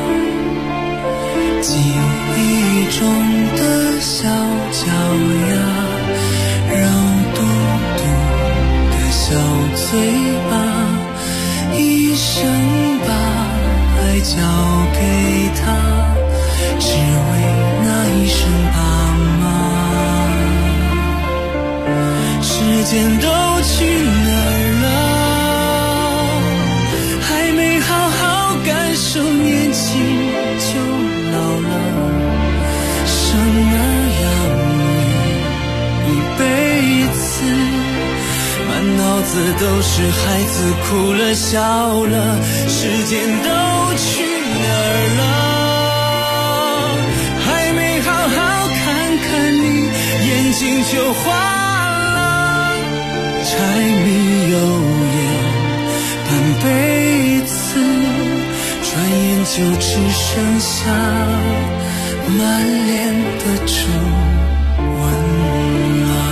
记忆中的小脚丫，肉嘟嘟的小嘴巴，一生把爱交给他，只为那一声爸妈。时间都去哪儿了？还没好好感受年轻就老了。生儿养女一辈子，满脑子都是孩子哭了笑了，时间都去哪儿了？还没好好看看你，眼睛就花了。柴米油盐半辈子，转眼就只剩下满脸的皱纹了。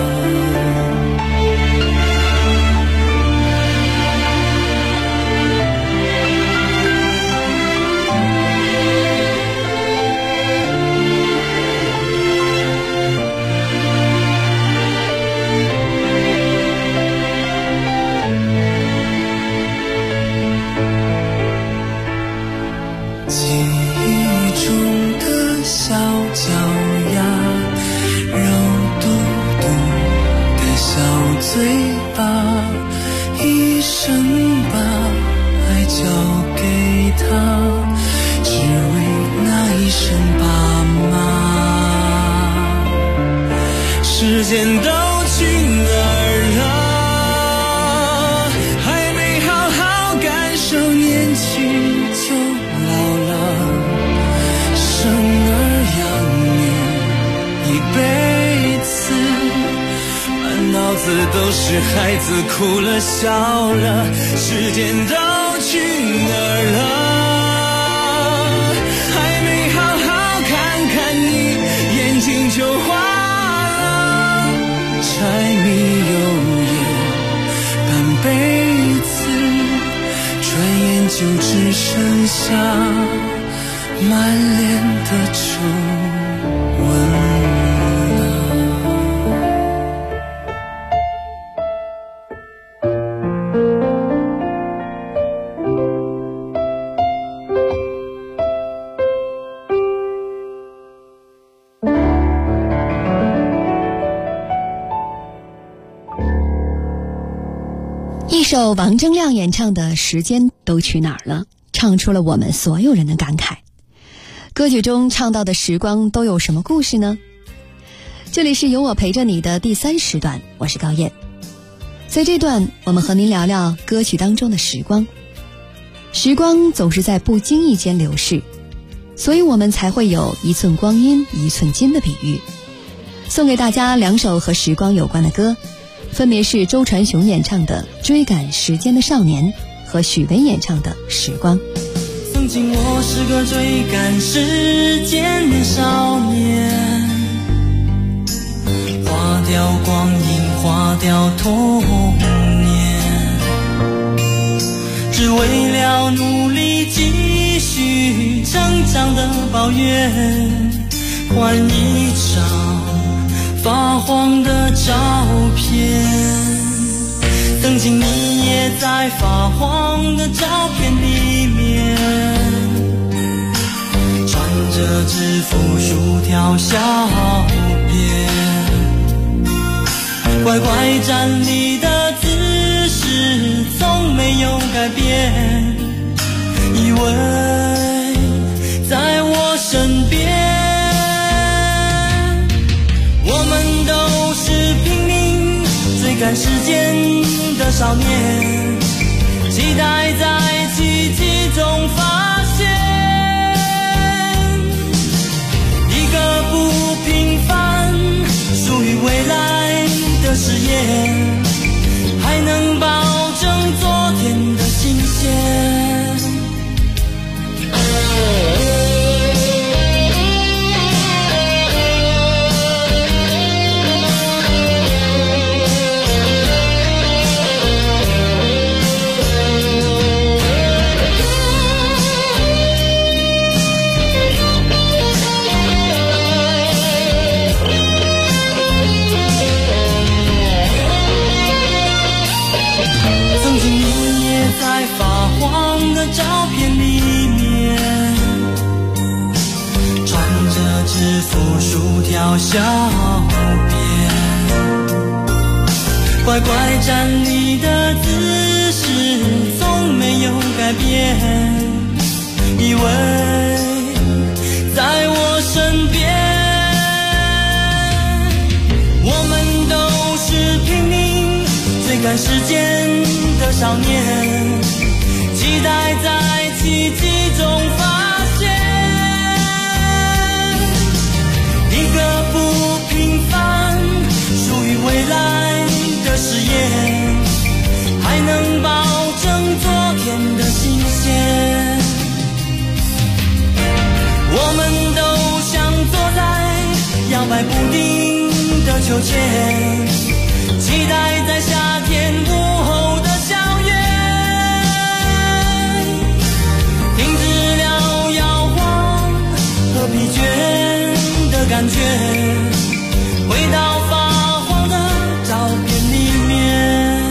记忆中的小脚丫，肉嘟嘟的小嘴巴，一生把爱交给他，只为那一声爸妈。时间都去哪儿了？还没好好感受年轻就老了。生儿养女一辈子，满脑子都是孩子哭了笑了，时间都去哪儿了？还没好好看看你，眼睛就花了。柴米油盐半辈子，转眼就只剩下满脸的皱纹了。 一首王铮亮演唱的《时间都去哪儿了》，唱出了我们所有人的感慨。歌曲中唱到的时光都有什么故事呢？这里是有我陪着你的第3时段，我是高燕。在这段我们和您聊聊歌曲当中的时光。时光总是在不经意间流逝，所以我们才会有一寸光阴一寸金的比喻。送给大家2首和时光有关的歌，分别是周传雄演唱的《追赶时间的少年》和许巍演唱的《时光》。 曾经我是个追赶时间的少年，花掉光阴，花掉童年，只为了努力继续成长的抱怨， 换一张发黄的照片。曾经你也在发黄的照片里面，穿着制服薯条小辫，乖乖站立的姿势从没有改变，以为在我身边。我们都是拼命追赶时间的少年，期待在奇迹中发现一个不平凡属于未来的誓言，还能保证昨天的新鲜。照片里面，穿着制服薯条小辫，乖乖站立的姿势从没有改变，以为在我身边。我们都是拼命追赶时间的少年，期待在奇迹中发现一个不平凡属于未来的誓言，还能保证昨天的新鲜。我们都想坐在摇摆不定的秋千，期待在夏天午后的相约，疲倦的感觉，回到发黄的照片里面。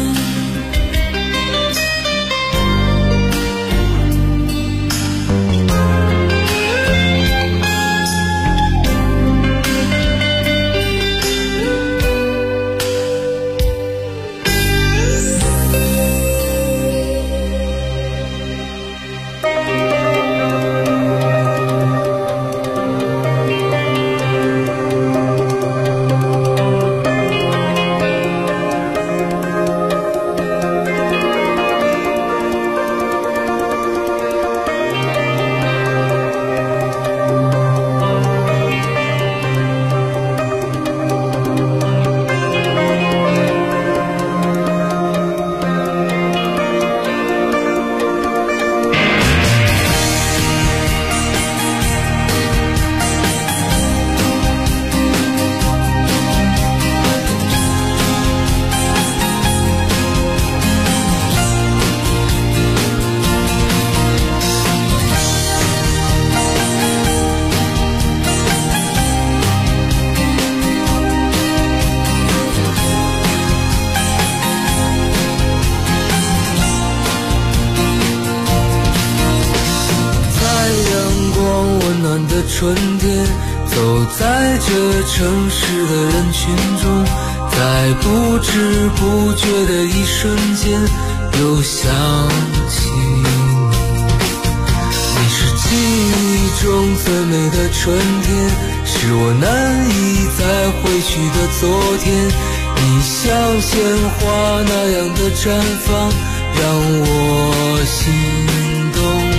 春天，走在这城市的人群中，在不知不觉的一瞬间，又想起你。你是记忆中最美的春天，是我难以再回去的昨天。你像鲜花那样的绽放，让我心动。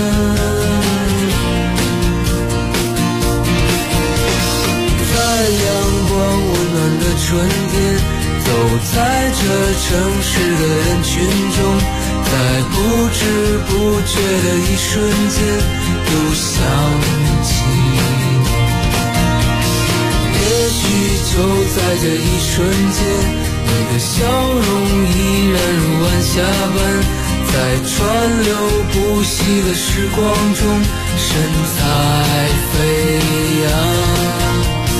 在阳市的人群中，在不知不觉的一瞬间又想起你。也许就在这一瞬间，你的笑容依然如晚霞般，在川流不息的时光中神采飞扬。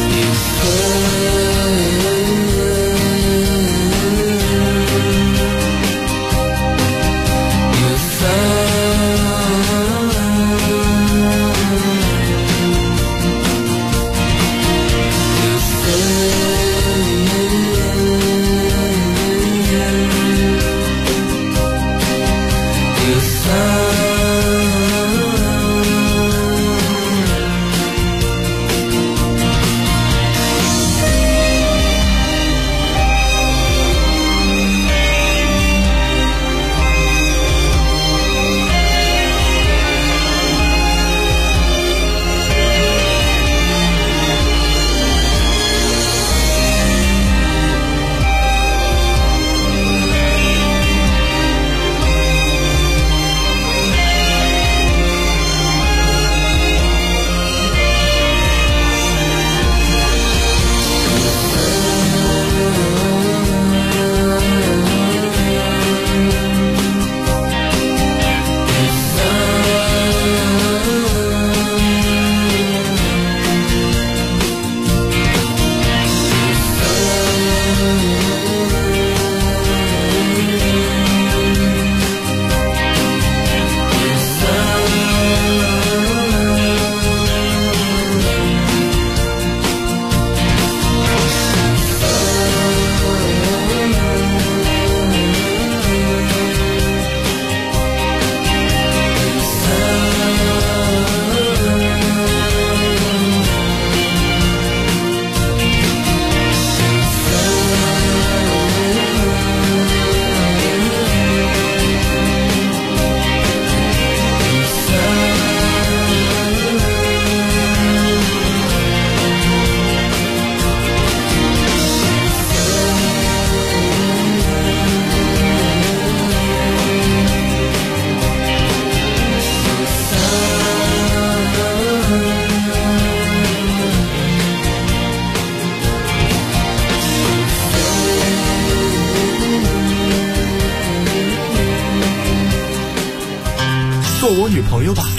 做我女朋友吧。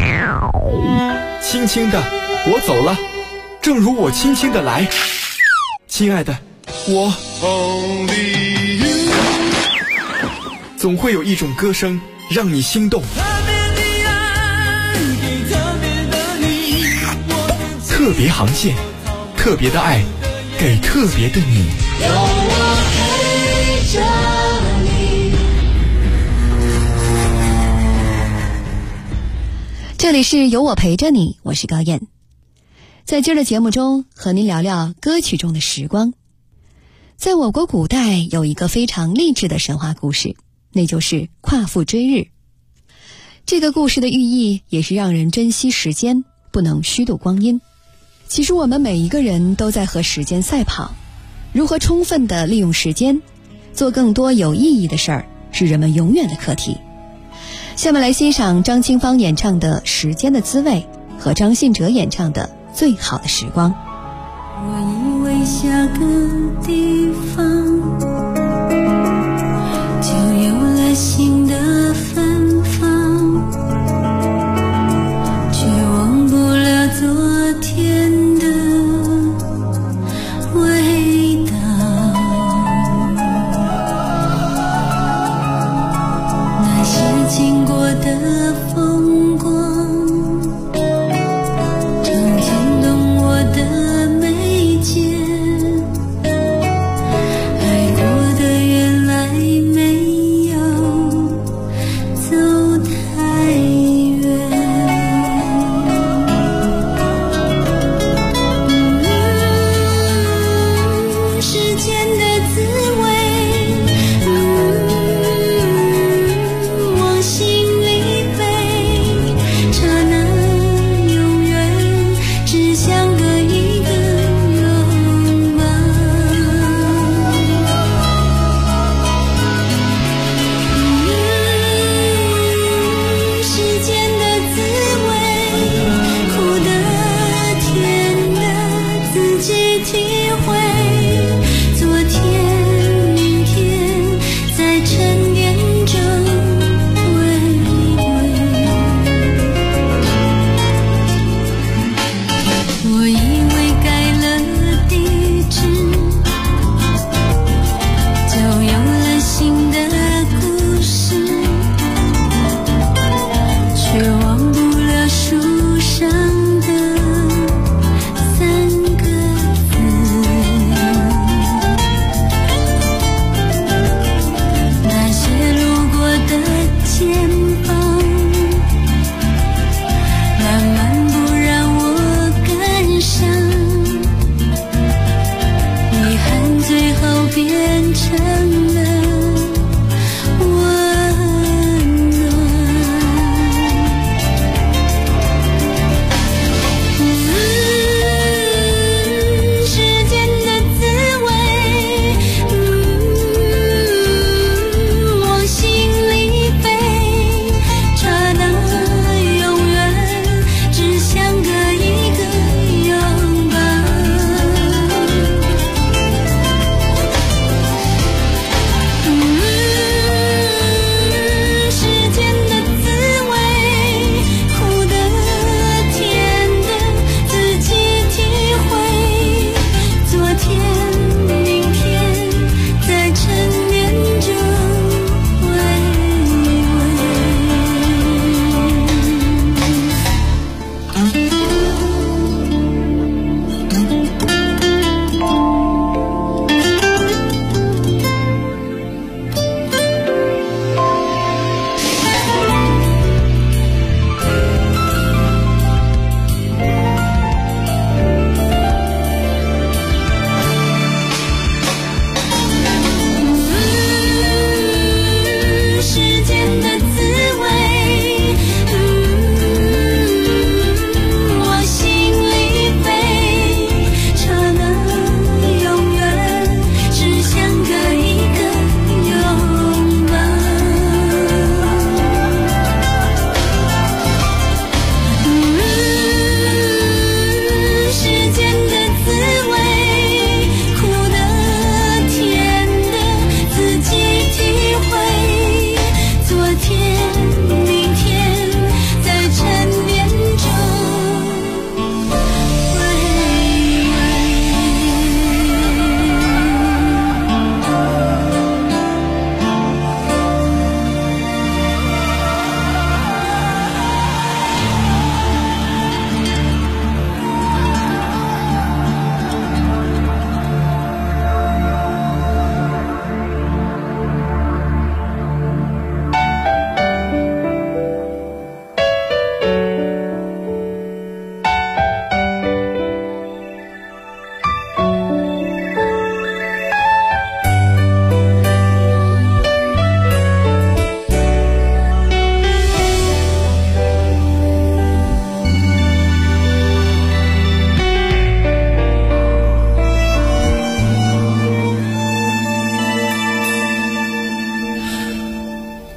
轻轻的，我走了，正如我轻轻的来。亲爱的，我总会有一种歌声让你心动。特别航线，特别的爱，给特别的你。有我陪着你。 这里是有我陪着你，我是高燕。在今儿的节目中，和您聊聊歌曲中的时光。在我国古代有一个非常励志的神话故事，那就是夸父追日。这个故事的寓意也是让人珍惜时间，不能虚度光阴。其实我们每一个人都在和时间赛跑，如何充分地利用时间，做更多有意义的事儿，是人们永远的课题。下面来欣赏张清芳演唱的《时间的滋味》和张信哲演唱的《最好的时光》。 我以为下个地方就有了新的芬芳，却忘不了昨天的味道。那些经过的风光，常牵动我的眉间，爱过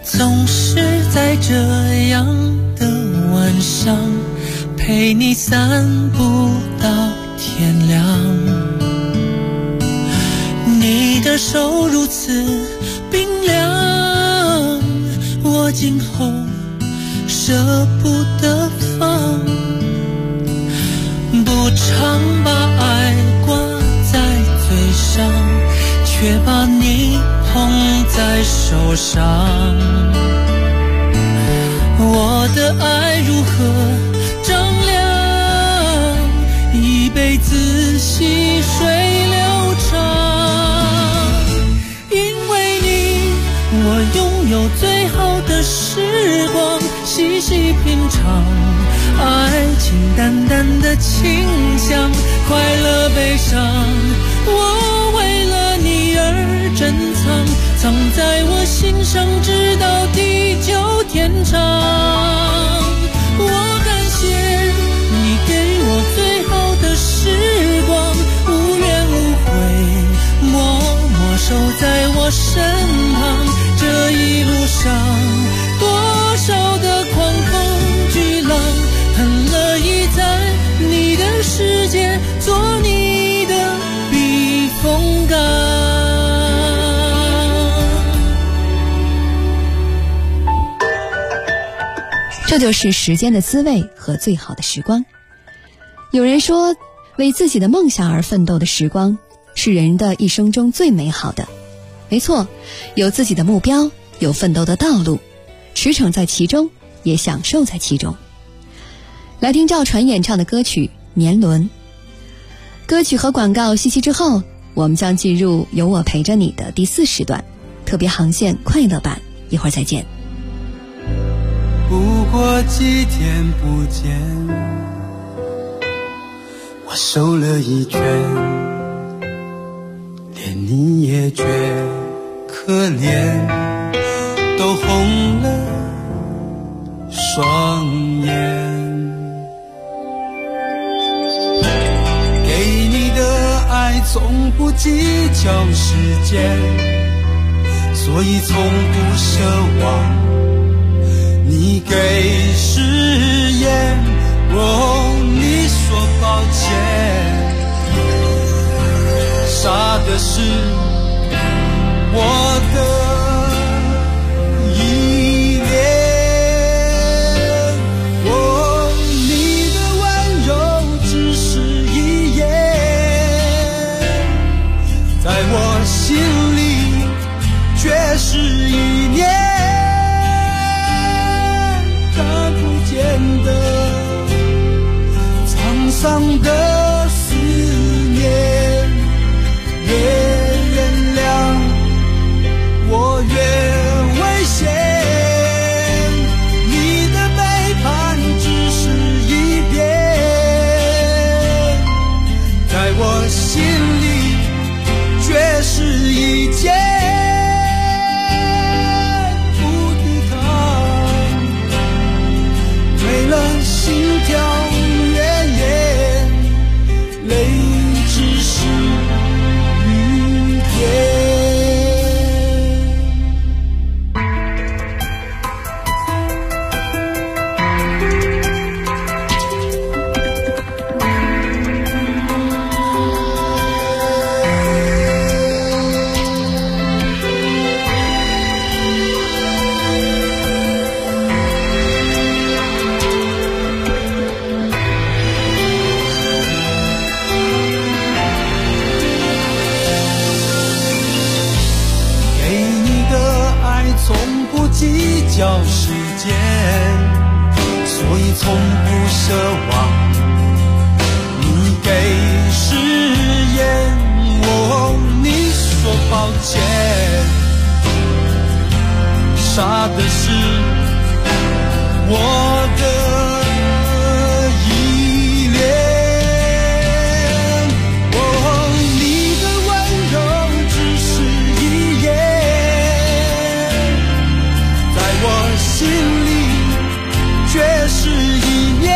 总是在这样的晚上陪你散步到天亮，你的手如此冰凉，我今后舍不得放，不常把爱挂在嘴上，却把你捧在手上。我的爱如何丈量，一辈子细水流长。因为你，我拥有最好的时光，细细品尝爱情淡淡的清香，快乐悲伤我为了你而珍藏，藏在我心上直到地久天长。我感谢你给我最好的时光，无怨无悔默默守在我身旁。这一路上多少的狂风巨浪，很乐意在你的世界做你的避风港。 这就是时间的滋味和最好的时光。有人说，为自己的梦想而奋斗的时光是人的一生中最美好的。没错，有自己的目标，有奋斗的道路，驰骋在其中，也享受在其中。来听赵传演唱的歌曲《年轮》。歌曲和广告息息之后，我们将进入有我陪着你的第4时段，特别航线快乐版，一会儿再见。 不过几天不见，我瘦了一圈，连你也觉可怜，都红了双眼。给你的爱从不计较时间，所以从不奢望你给誓言，你说抱歉，傻的是我的依恋，你的温柔只是一眼，在我心里却是一念，看不见的沧桑的思念，越原谅我越危险，你的背叛只是一遍，在我心里却是一件不抵抗，为了心跳远远，泪只是雨点。计较时间，所以从不奢望你给誓言，你说抱歉，傻的是我的依恋，你的温柔只是一眼，我心里却是一念，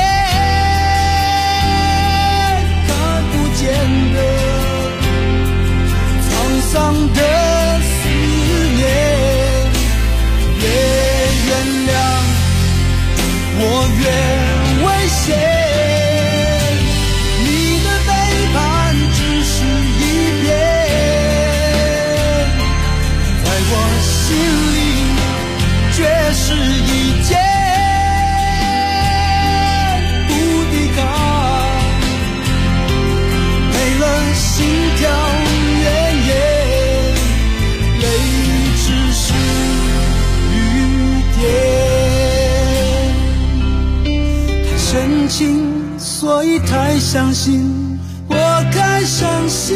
看不见的沧桑的思念， 情，所以太相信，我该相信，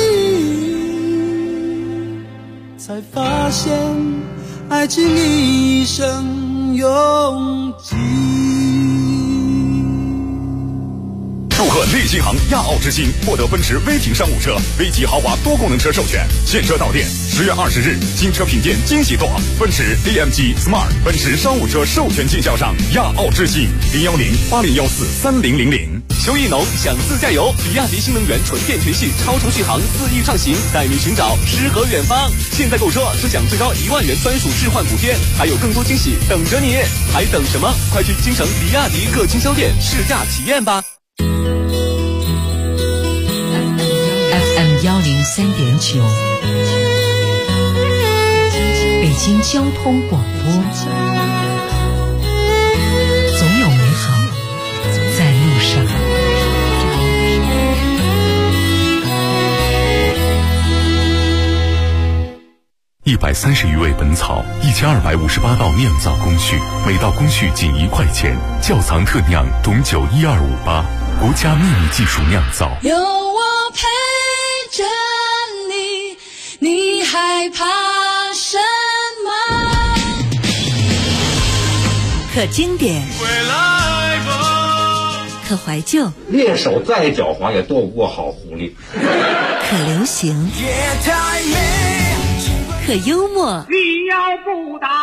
才发现爱情一生永记。 祝贺内金行亚奥之星获得奔驰威霆商务车、V级豪华多功能车授权，现车到店。10月20日，新车品鉴惊喜座，奔驰 AMG Smart 奔驰商务车授权经销商亚奥之星，010-8014-3000。 秋意浓，想自驾游，比亚迪新能源纯电全系超长续航4亿畅行，带你寻找诗和远方。现在购车是享最高1万元专属置换补贴，还有更多惊喜等着你，还等什么？快去京城比亚迪各经销店试驾体验吧。 FM103.9，北京交通广播，总有美好在路上。 130余味本草，1258道酿造工序，每道工序仅1块钱。窖藏特酿董酒12588，国家秘密技术酿造。 有我陪着你，你害怕什么？ 可经典，可怀旧， 猎手再狡猾也斗不过好狐狸。 可流行，可幽默。 你要不打，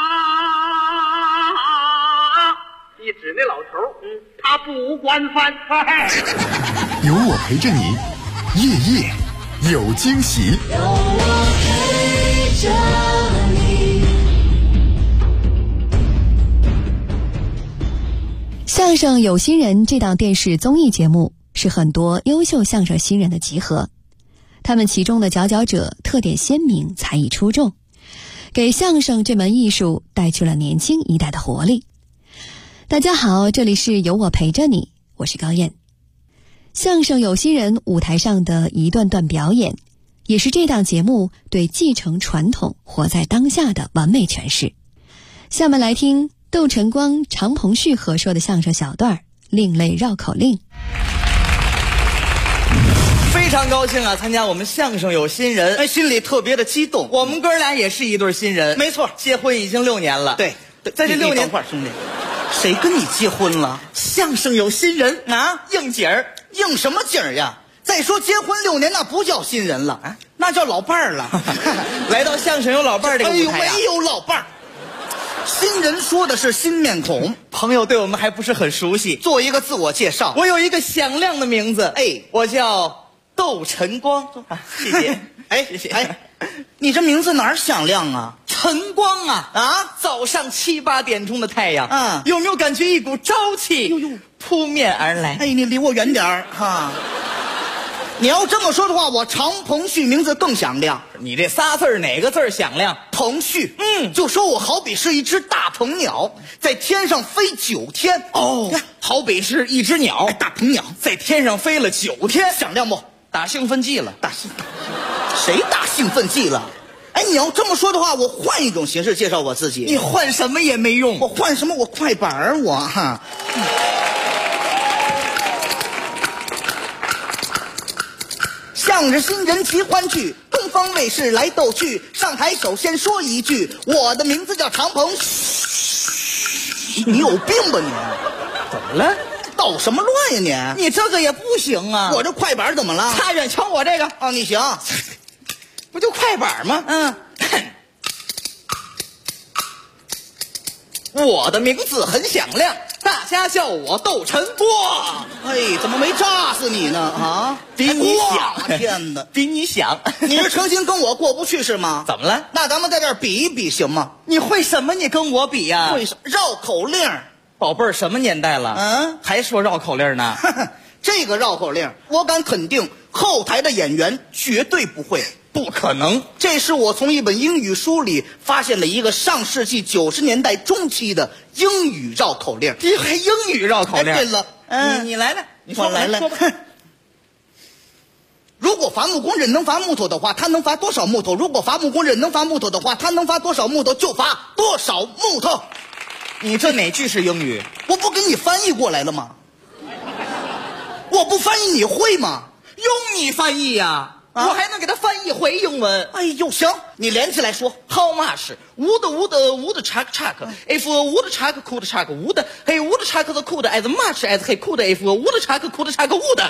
一指那老头，他不管饭。 有我陪着你，夜夜有惊喜。 有我陪着你。 相声有新人这档电视综艺节目是很多优秀相声新人的集合，他们其中的佼佼者特点鲜明，才艺出众，给相声这门艺术带去了年轻一代的活力。大家好，这里是有我陪着你，我是高燕。相声有新人舞台上的一段段表演，也是这档节目对继承传统、活在当下的完美诠释。下面来听窦晨光、常鹏旭合说的相声小段《另类绕口令》。 非常高兴啊，参加我们相声有新人，心里特别的激动。我们哥俩也是一对新人，没错，结婚已经6年了。对，在这6年，等会儿兄弟，谁跟你结婚了？相声有新人啊，应景儿，应什么景儿呀？再说结婚6年，那不叫新人了啊，那叫老伴儿了。来到相声有老伴儿这个舞台啊，没有老伴儿。新人说的是新面孔，朋友对我们还不是很熟悉，做一个自我介绍。我有一个响亮的名字，我叫窦晨光。谢谢。谢谢。你这名字哪儿响亮啊？晨光啊！早上7、8点钟的太阳，有没有感觉一股朝气扑面而来？你离我远点儿哈。你要这么说的话，我常鹏旭名字更响亮。你这仨字儿哪个字儿响亮？鹏旭。就说我好比是一只大鹏鸟，在天上飞9天。好比是一只鸟，大鹏鸟在天上飞了9天，响亮不？打兴奋剂了。谁打兴奋剂了？你要这么说的话，我换一种形式介绍我自己。你换什么也没用。我换什么？我快板儿我哈。相声新人齐欢聚，东方卫视来逗趣。上台首先说一句，我的名字叫常鹏。你有病吧你？怎么了？捣什么乱呀你？你这个也不行啊！我这快板怎么了？差远瞧我这个啊！你行，不就快板吗？我的名字很响亮，大家叫我窦晨光。怎么没炸死你呢？啊，比你响！天哪，比你响！你是诚心跟我过不去是吗？怎么了？那咱们在这儿比一比行吗？你会什么？你跟我比呀？会绕口令。宝贝儿，什么年代了？还说绕口令呢？这个绕口令，我敢肯定，后台的演员绝对不会。不可能，这是我从一本英语书里发现了一个上世纪90年代中期的英语绕口令。你还英语绕口令？对了，你来了，你说来了。如果伐木工人能伐木头的话，他能伐多少木头？如果伐木工人能伐木头的话，他能伐多少木头就伐多少木头。你这哪句是英语？我不给你翻译过来了吗？ 我不翻译你会吗？用你翻译呀。我还能给他翻译回英文。哎呦，行，你连起来说。How much? Would chuck if would chuck could chuck would he would chuck the could as much as he could if would chuck could chuck would。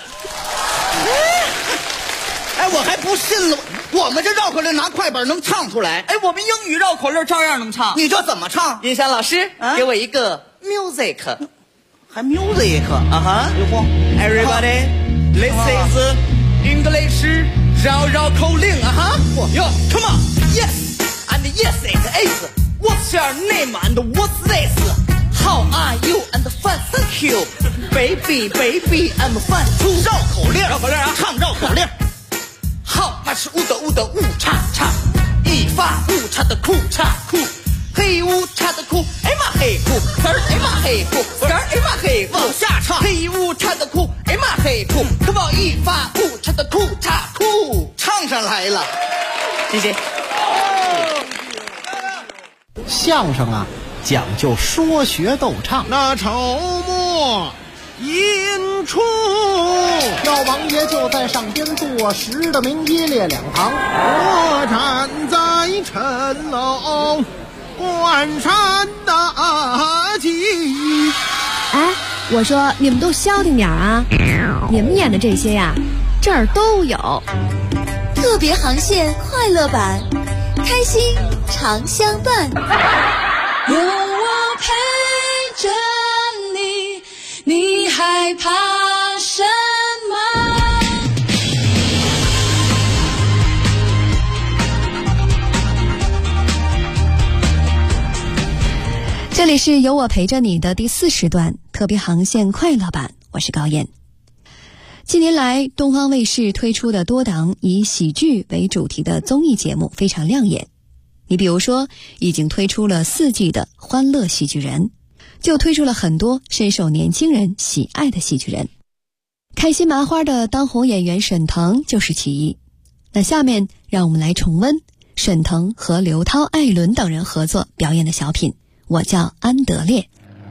哎，我还不信了，我们这绕口令拿快本能唱出来。哎，我们英语绕口令照样能唱。你这怎么唱？云山老师，给我一个 music， 还 music 啊哈。Everybody, this is English。绕口令啊哈！哟 ，Come on, yes, and yes it is. What's your name and what's this? How are you and fine, thank you, baby, I'm fine too. 绕口令啊，唱绕口令。How much wood 误叉叉，一发误叉的裤叉裤，黑误叉的裤，哎妈黑裤，丝儿哎妈黑裤，丝儿哎妈黑裤，往下唱，黑误叉的裤，哎妈黑裤，可往一发误叉的裤叉裤，唱上来了，谢谢。 相声啊，讲究说学逗唱。 那筹末引出， 赵王爷就在上边坐实的明一列两旁， 我站在城楼观山大吉。 哎，我说你们都消停点啊！你们演的这些呀，这儿都有。 特别航线快乐版，开心常相伴。 有我陪着你，你害怕什么？ 这里是有我陪着你的第4时段特别航线快乐版，我是高燕。近年来，东方卫视推出的多档以喜剧为主题的综艺节目非常亮眼。你比如说，已经推出了4季的《欢乐喜剧人》，就推出了很多深受年轻人喜爱的喜剧人。开心麻花的当红演员沈腾就是其一。那下面让我们来重温沈腾和刘涛、艾伦等人合作表演的小品《我叫安德烈》。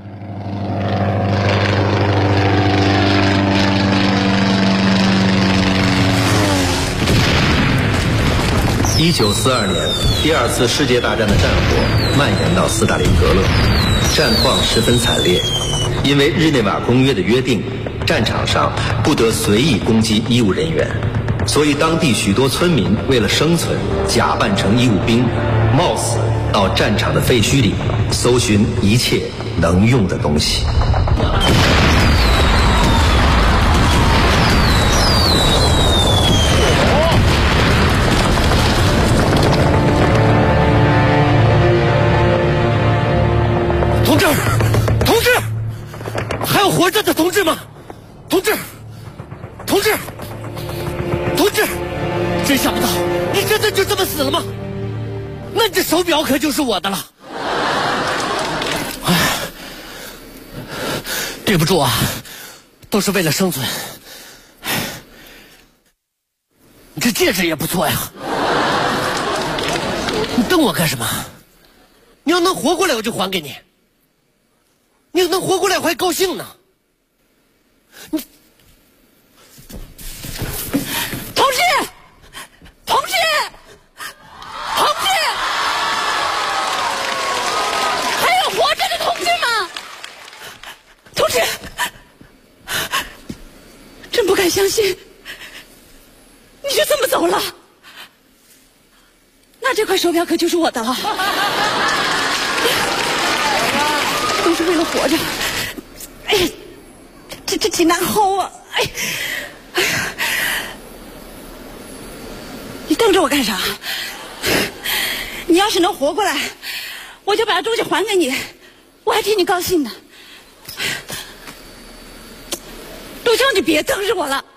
1942年，第2次世界大战的战火蔓延到斯大林格勒，战况十分惨烈。因为日内瓦公约的约定，战场上不得随意攻击医务人员，所以当地许多村民为了生存，假扮成医务兵，冒死到战场的废墟里搜寻一切能用的东西。 活着的同志吗？同志，真想不到你真的就这么死了吗？那你这手表可就是我的了。哎，对不住啊，都是为了生存。你这戒指也不错呀，你瞪我干什么？你要能活过来我就还给你，你要能活过来我还高兴呢。你同志，还有活着的同志吗？同志，真不敢相信你就这么走了，那这块手表可就是我的了。都是为了活着，哎呀，这挺难薅啊！哎呀，你瞪着我干啥？你要是能活过来，我就把这东西还给你，我还替你高兴呢。陆兄，你别瞪着我了。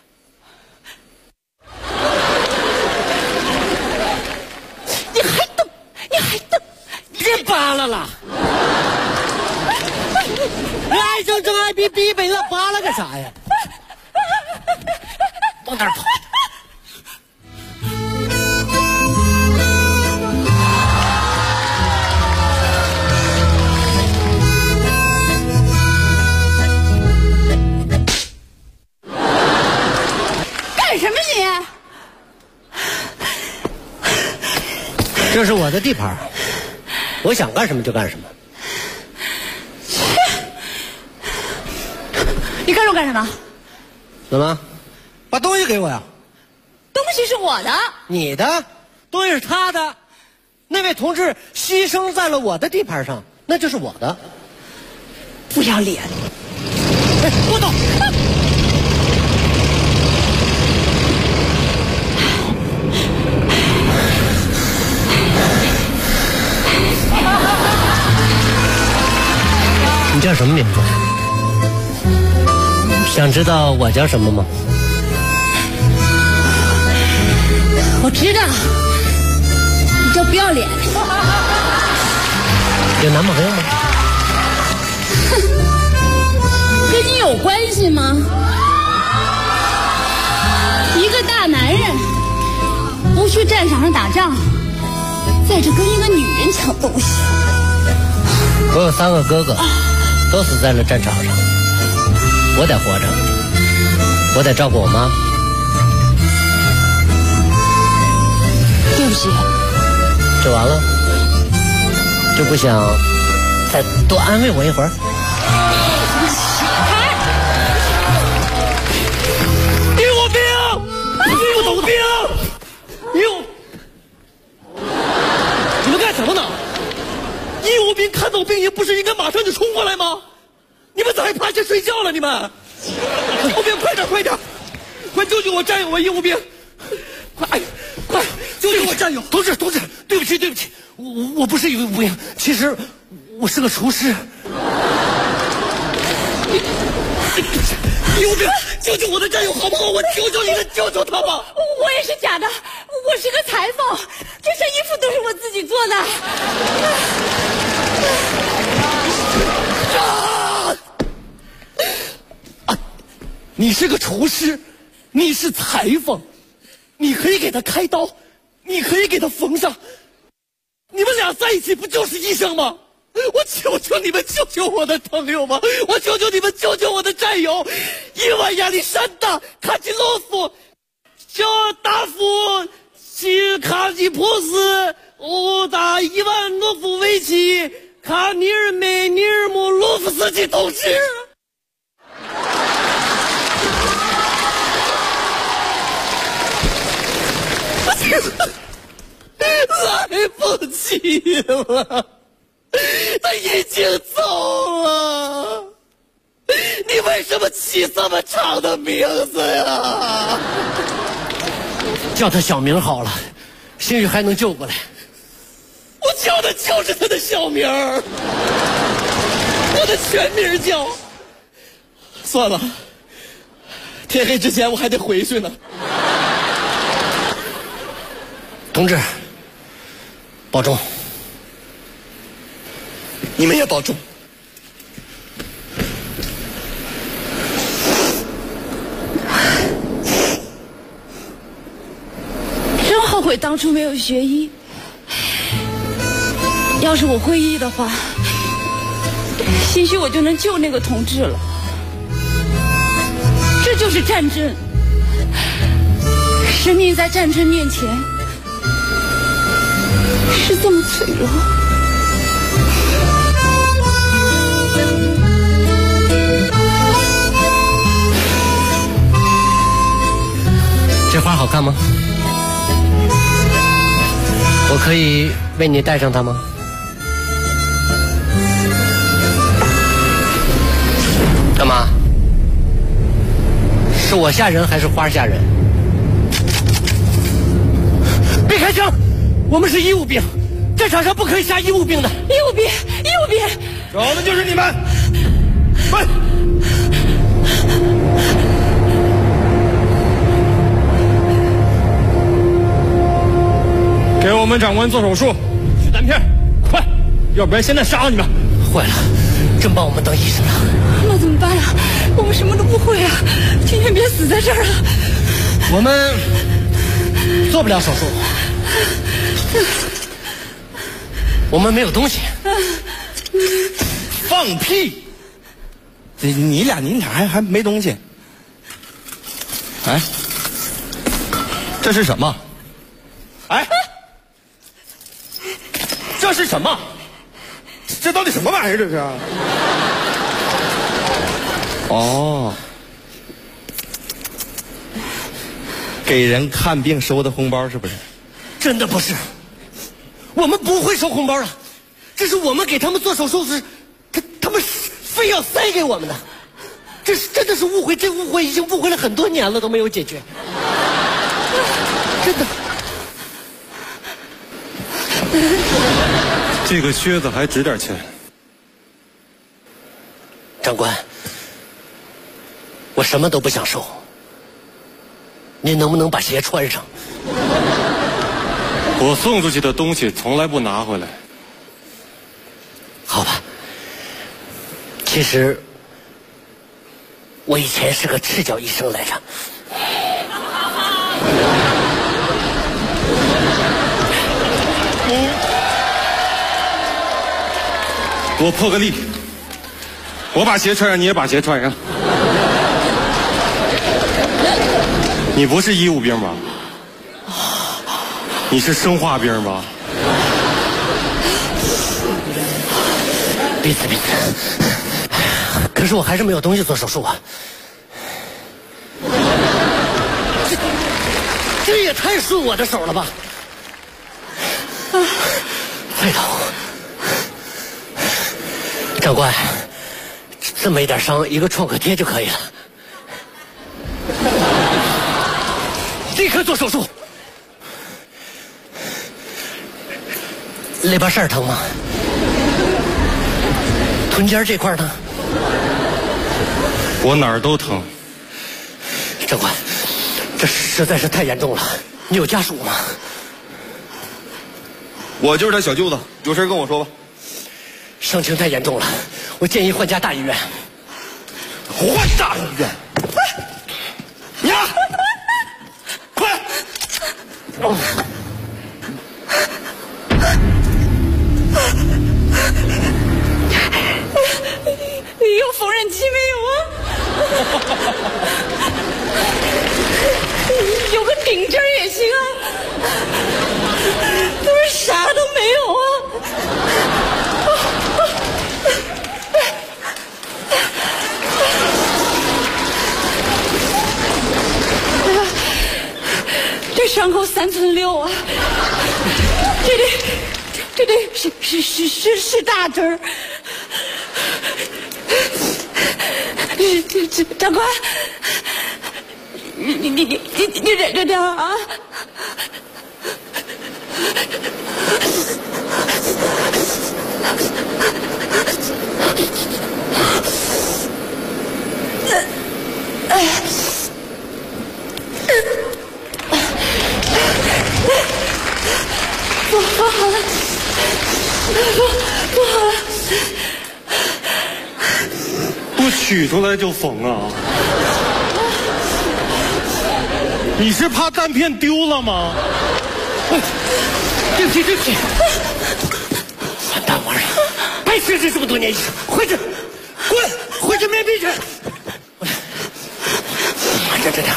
你还瞪，别扒拉了。爱生真爱比比北了，扒拉干啥呀？往哪儿跑？ 这是我的地盘，我想干什么就干什么。 你干什么？ 怎么？把东西给我呀！ 东西是我的。 你的？东西是他的。那位同志牺牲在了我的地盘上，那就是我的。 不要脸！ 哎，我走。你叫什么名字？想知道我叫什么吗？ 我知道，你叫不要脸。 有男朋友吗？ 哼，跟你有关系吗？一个大男人不去战场上打仗，在这跟一个女人抢东西。 我有3个哥哥，都死在了战场上。我得活着，我得照顾我妈。 对不起， 这完了，就不想再多安慰我一会儿？ 义务兵，义务走兵，义务，你们干什么呢？义务兵看到兵营不是应该马上就冲过来吗？你们咋还趴下睡觉了？你们，义务兵快点，快救救我战友啊！义务兵，快救救我战友！ 同志，对不起，我不是义务兵，其实我是个厨师。 义务兵，救救我的战友好不好？我求求你了，救救他吧！ 我也是假的，我是个裁缝，这身衣服都是我自己做的。 你是个厨师，你是裁缝，你可以给他开刀，你可以给他缝上，你们俩在一起不就是医生吗？我求求你们救救我的朋友吧！我求求你们救救我的战友！伊万亚历山大·卡基洛夫、小达夫、西卡基普斯、欧达伊万诺夫维奇、卡尼尔梅尼尔姆洛夫斯基同志。来不及了，他已经走了。你为什么起这么长的名字呀？ 叫他小名好了，兴许还能救过来。 我叫的就是他的小名儿，我的全名叫……算了，天黑之前我还得回去呢。 同志，保重。 你们也保重。 真后悔当初没有学医。要是我会医的话，兴许我就能救那个同志了。这就是战争，生命在战争面前是这么脆弱。 这花好看吗？我可以为你戴上它吗？干嘛？是我吓人还是花吓人？别开枪！我们是医务兵，战场上不可以杀医务兵的。 医务兵，医务兵， 找的就是你们！快！给我们长官做手术，取弹片，快！要不然现在杀了你们！ 坏了，真把我们当医生了。 那怎么办啊？我们什么都不会啊！今天别死在这儿了。 我们做不了手术，我们没有东西。 放屁！你俩还没东西？哎，这是什么？哎， 这是什么？ 这到底什么玩意儿？这是？ 哦，给人看病收的红包是不是？ 真的不是，我们不会收红包的，这是我们给他们做手术时，他们非要塞给我们的。这是真的是误会，这误会已经误会了很多年了，都没有解决。真的。 这个靴子还值点钱。 长官，我什么都不想收，您能不能把鞋穿上？ 我送出去的东西从来不拿回来。 好吧，其实我以前是个赤脚医生来着。 我破个例，我把鞋穿上，你也把鞋穿上。你不是医务兵吧？你是生化兵吧？ 彼此。可是我还是没有东西做手术啊！这也太顺我的手了吧！再疼。长官，这么一点伤，一个创可贴就可以了。立刻做手术。肋巴扇疼吗？臀尖这块呢？ 我哪儿都疼。 长官，这实在是太严重了，你有家属吗？ 我就是他小舅子，有事跟我说吧。 伤情太严重了，我建议换家大医院。换大医院？呀！快！ 你有缝纫机没有啊？有个顶针也行啊。怎么啥都没有啊？这伤口3寸6啊！这得是大针儿。长官，你忍着点啊！不好了，不好了！ 不取出来就缝啊！你是怕弹片丢了吗？ 对不起！完蛋玩意儿！白吃这么多年医生，回去，滚，回去面壁去！忍着点。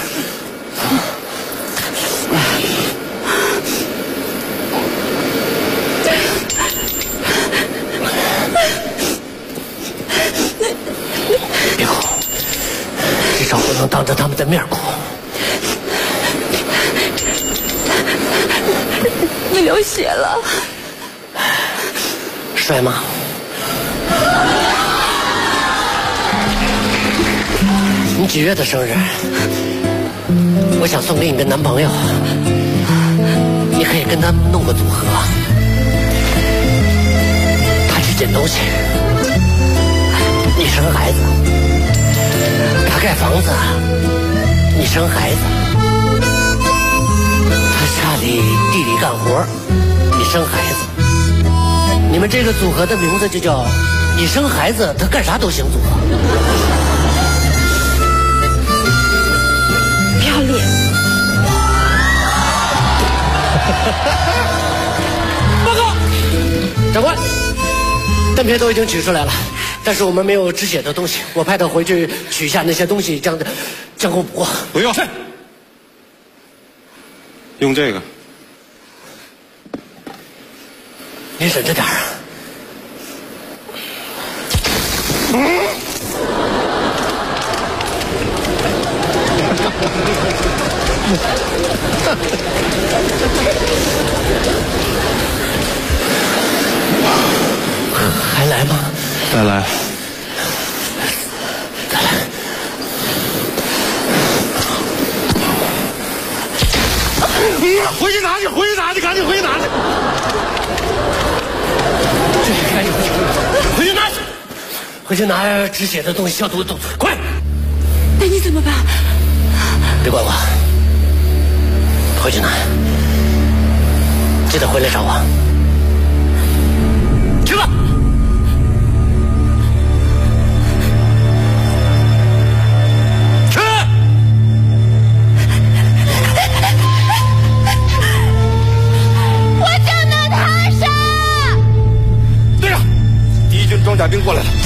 别哭，至少不能当着他们的面哭。 你流血了， 帅吗？你几月的生日？我想送给你个男朋友，你可以跟他弄个组合。他去捡东西，你生孩子；他盖房子，你生孩子；他家里地里干活，你生孩子。你们这个组合的名字就叫“你生孩子，他干啥都行”组合。 不要脸！ 报告，长官，弹片都已经取出来了，但是我们没有止血的东西，我派他回去取下那些东西，将功补过。 不用，用这个。 你忍着点啊。还来吗？ 再来。 再来。 回去拿去，回去拿去，赶紧回去拿去。 赶紧回去拿去，回去拿止血的东西消毒的东西，快！ 那你怎么办？ 别管我，回去拿，记得回来找我。去吧。去。 我想拿他杀。 队长，第一军装甲兵过来了。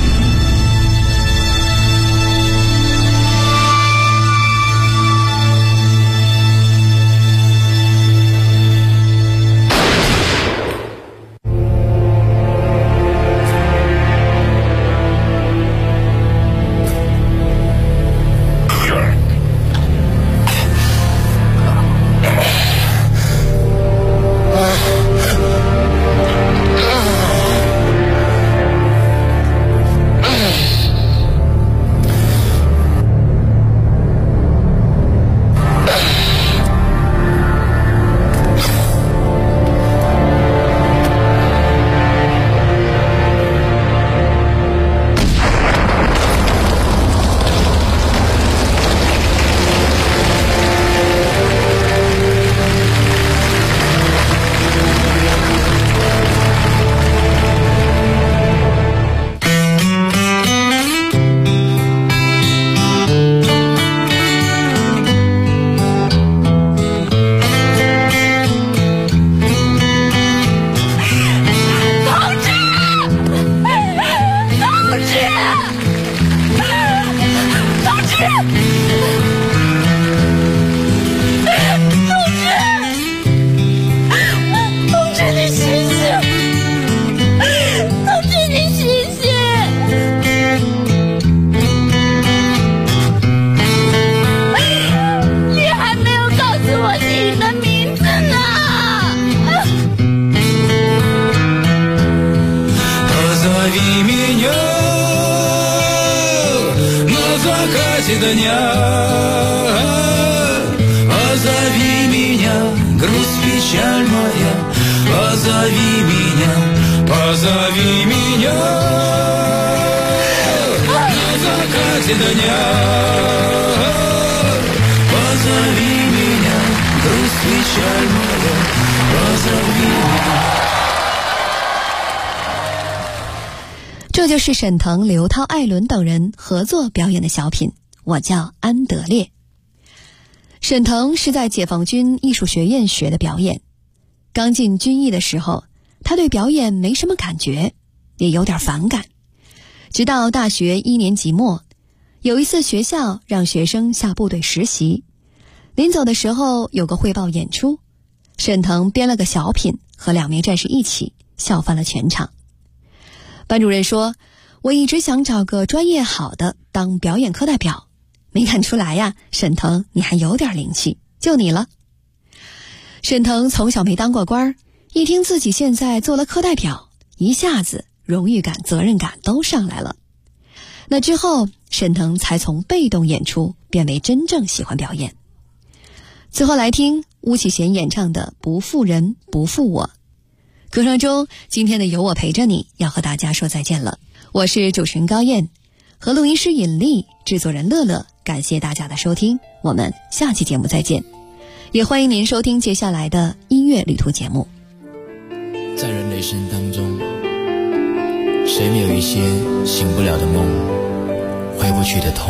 这就是沈腾、刘涛、艾伦等人合作表演的小品《我叫安德烈》。沈腾是在解放军艺术学院学的表演，刚进军艺的时候，他对表演没什么感觉，也有点反感。直到大学1年级末，有一次学校让学生下部队实习，临走的时候有个汇报演出，沈腾编了个小品和2名战士一起，笑翻了全场。班主任说，我一直想找个专业好的当表演课代表，没看出来呀，沈腾你还有点灵气，就你了。沈腾从小没当过官，一听自己现在做了课代表，一下子荣誉感、责任感都上来了。那之后，沈腾才从被动演出变为真正喜欢表演。最后来听巫启贤演唱的《不负人不负我》。歌声中，今天的有我陪着你要和大家说再见了。我是主持人高燕，和录音师尹丽、制作人乐乐，感谢大家的收听，我们下期节目再见。也欢迎您收听接下来的音乐旅途节目。 在人的一生当中，谁没有一些醒不了的梦，回不去的痛？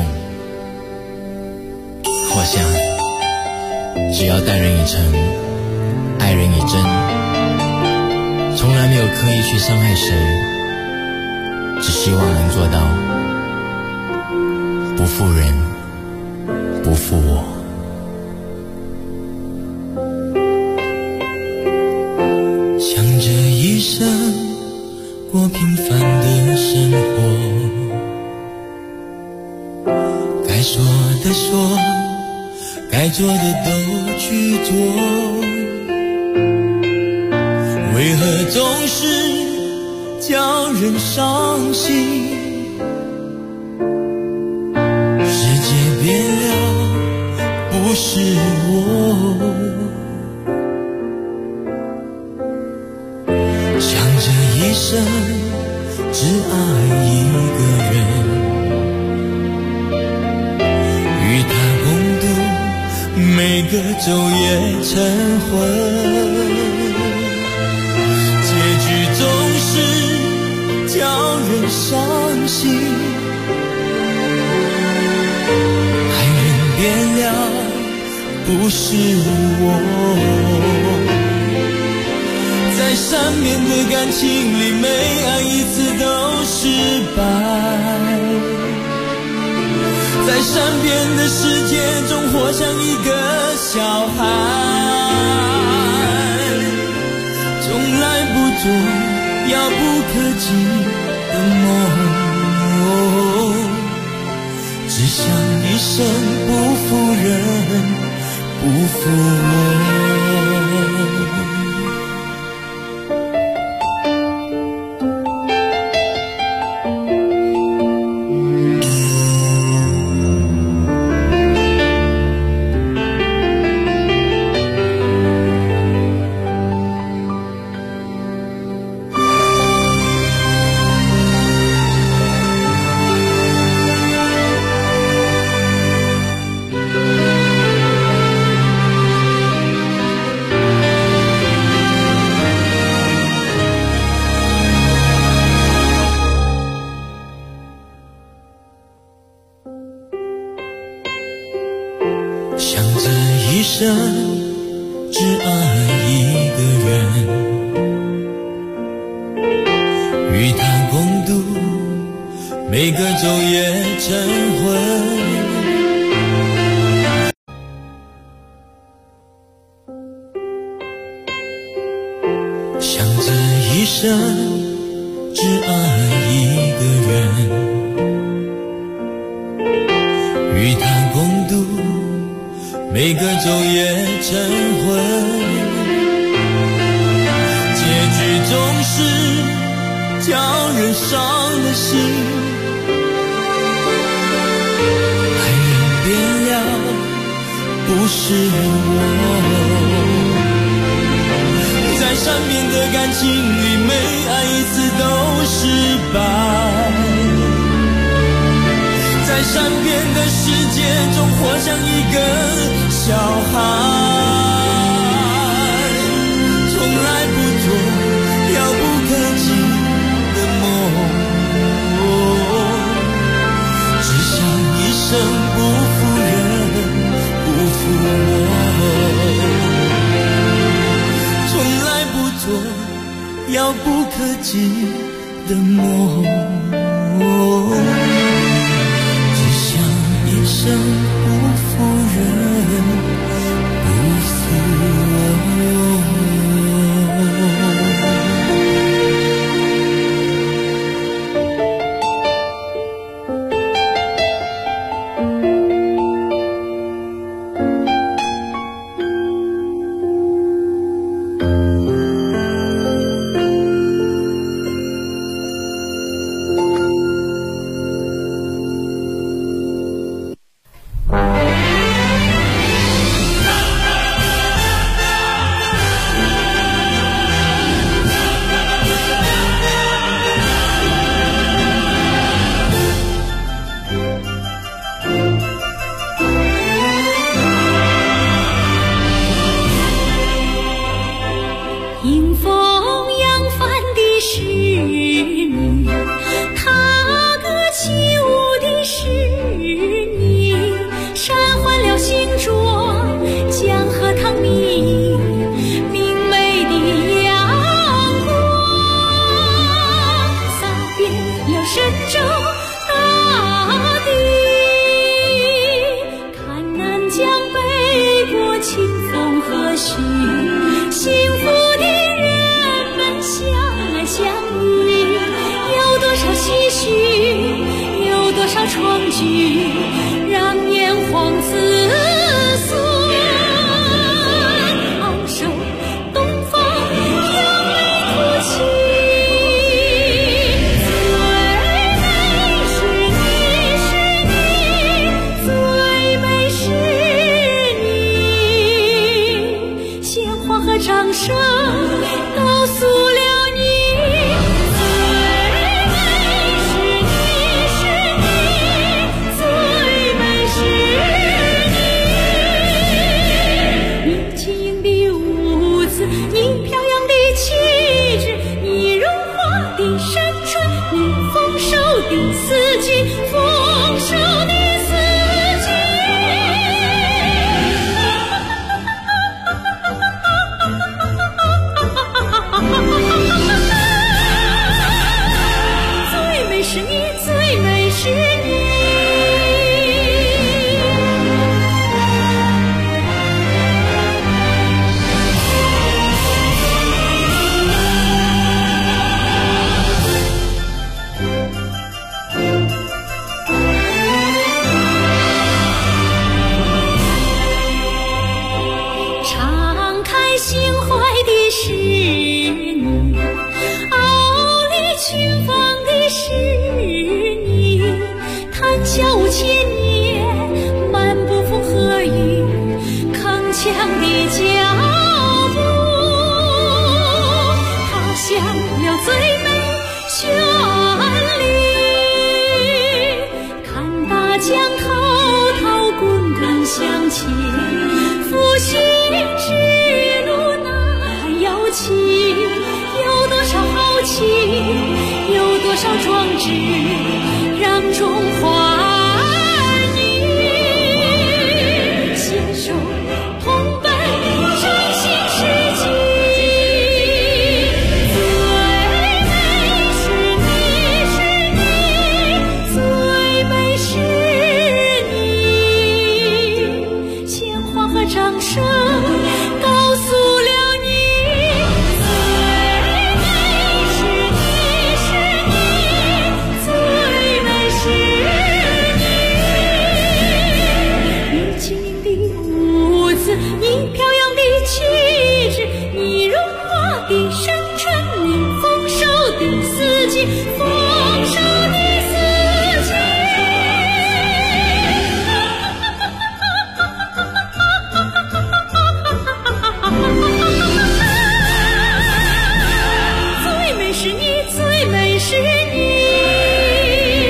我想，只要待人以诚，爱人以真，从来没有刻意去伤害谁，只希望能做到不负人，不负我。 向着一一生过平凡的生活，该说的说，该做的都去做，为何总是叫人伤心？世界变了，不是我，想这一生只爱一个人，与他共度每个昼夜晨昏，结局总是叫人伤心。爱人变了，不是我，在善变的感情里，每爱一次都失败，在善变的世界中活像一个小孩，从来不做遥不可及的梦，只想一生不负人，不负我。想这一生只爱一个人，与他共度每个昼夜晨昏，想这一生只爱一个人，与他共度每个昼夜晨昏，结局总是叫人伤了心。爱人变了，不是我，在善变的感情里，每爱一次都失败，在善变的世界中活像一个小孩，从来不做遥不可及的梦，只想一生不负人，不负我，从来不做遥不可及的梦，一生不负人，不负我。 幸福的人们想。 创举，让炎黄子孙昂首东方，扬眉吐气。最美是你，鲜花和掌声告诉了你。有多少壮志，让中